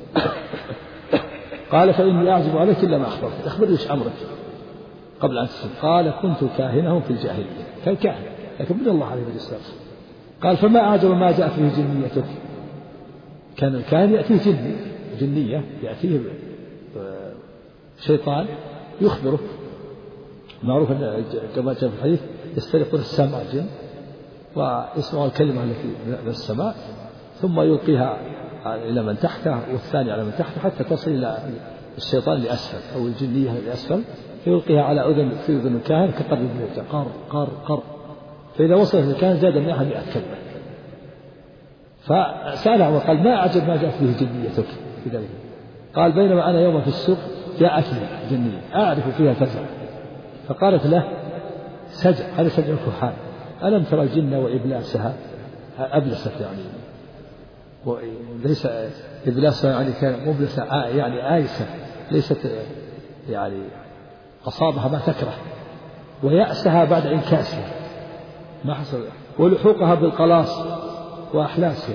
قال فإني أعزم عليك إلا ما أخبرت. أخبرني وش أمرك قبل أن تسلم. قال كنت كاهنهم في الجاهلية كان كاهن لكن من الله عليه الإسلام. قال فما أعجب ما جاءت به جنيتك. كان الكاهن يأتيه جنية يأتيه شيطان يخبره معروف أن كما جاء في الحديث يسترقون السماء الجن ويسمع الكلمة التي من السماء ثم يلقيها إلى من تحته والثاني على من تحته حتى تصل إلى الشيطان لأسفل أو الجنية لأسفل فيلقيها على في أذن الكاهن كقرب الموتى قر قر قر. فإذا وصلت الكاهن زاد معها 100 كلمة. فسأله وقال ما أعجب ما جاءت به جنيتك في ذلك. قال بينما أنا يوم في السوق جاءتني جنية أعرف فيها الفزع فقالت له سجع هذا سجع الكهان ألم ترى الجن وإبلاسها أبلست يعني وليس إبلاسها يعني كان مبلسة يعني آيسة ليست يعني أصابها ما تكره، ويأسها بعد إنكاسها ما حصل، ولحوقها بالقلاص وأحلاسها.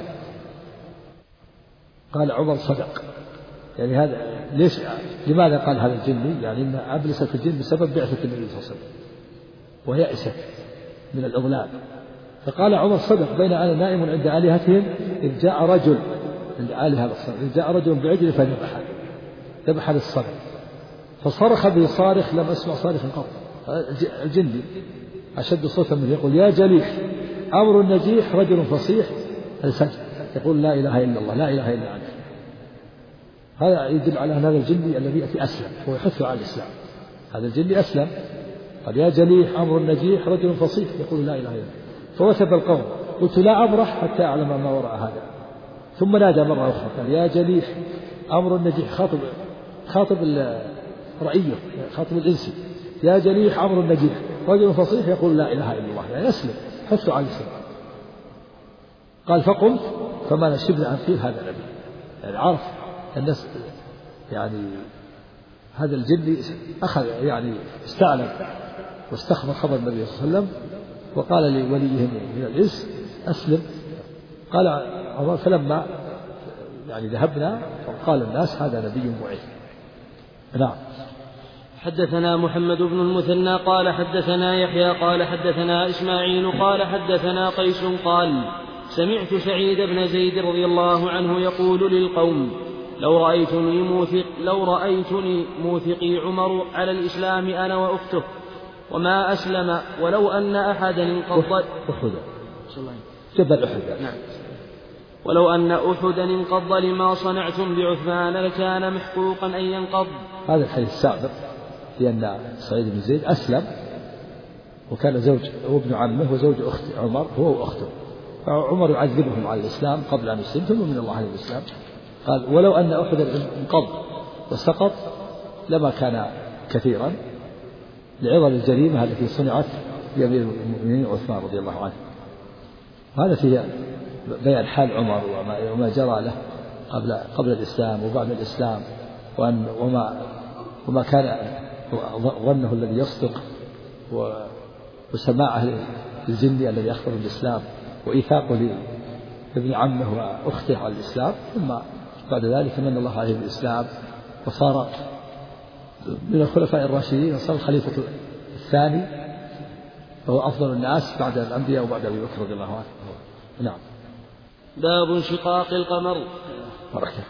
قال عمر صدق. يعني هذا ليش؟ لماذا قال هذا الجني؟ يعني إن أبلست الجن بسبب بعثة النبي صلى الله عليه وسلم ويأست من الإضلال. فقال عمر صدق، بين أنا نائم عند آلهتهم إذ جاء رجل عند آلهة الصنم، إذ جاء رجل بعجل فذبح للصنم، فصرخ به صارخ لم أسمع صارخا قط. الجندي أشد صوتا منه يقول يا جليح أمر النجيح رجل فصيح الفجر يقول لا إله إلا الله لا إله إلا أنت. هذا يدل على أن هذا الجندي الذي يأتي أسلم، هو يحث على الإسلام. هذا الجندي أسلم، قال يا جليح أمر النجيح رجل فصيح يقول لا إله إلا الله. فوثب القوم، قلت لا أبرح حتى أعلم ما وراء هذا. ثم نادى مرة أخرى قال يا جليح أمر النجيح، خاطب الرعية، خاطب الإنس، يا جليح أمر النجيح رجل فصيح يقول لا إله إلا الله، يعني أسلم، حث على الإسلام. قال فقمت فما نشبنا عن فيه هذا النبي. يعني عرف الناس، يعني هذا الجندي أخذ يعني استعلم واستخبر خبر النبي صلى الله عليه وسلم، وقال لوليه من الإنس أسلم. قال عمر فلما يعني ذهبنا قال الناس هذا نبي بعث. نعم. حدثنا محمد بن المثنى قال حدثنا يحيى قال حدثنا إسماعيل قال حدثنا قيس قال سمعت سعيد بن زيد رضي الله عنه يقول للقوم لو رأيتني موثقي عمر على الإسلام أنا وأخته وما أسلم، ولو أن أحدا انقض جبل أحد. نعم. ولو أن أحدا انقض لما صنعتم بعثمان لكان محقوقا أن ينقض. هذا الحديث السابق لأن سعيد بن زيد أسلم وكان زوج وابن عمه وزوج أخت عمر هو وأخته، فعمر يعذبهم على الإسلام قبل أن يسلم ثم من الله على الإسلام. قال ولو أن أحدا انقض وسقط لما كان كثيرا لعظم الجريمة التي صنعت بأمير المؤمنين عثمان رضي الله عنه. هذا فيه بيان حال عمر وما جرى له قبل الإسلام وبعد الإسلام، وما كان ظنه الذي يصدق وسماعه للجندي الذي أخبر بالإسلام وإيثاقه لابن عمه وأخته على الإسلام، ثم بعد ذلك من الله عليه بالإسلام وصار من الخلفاء الراشدين وصار الخليفة الثاني وهو أفضل الناس بعد الأنبياء وبعد أبي بكر رضي الله عنه. نعم. باب انشقاق القمر. بركة.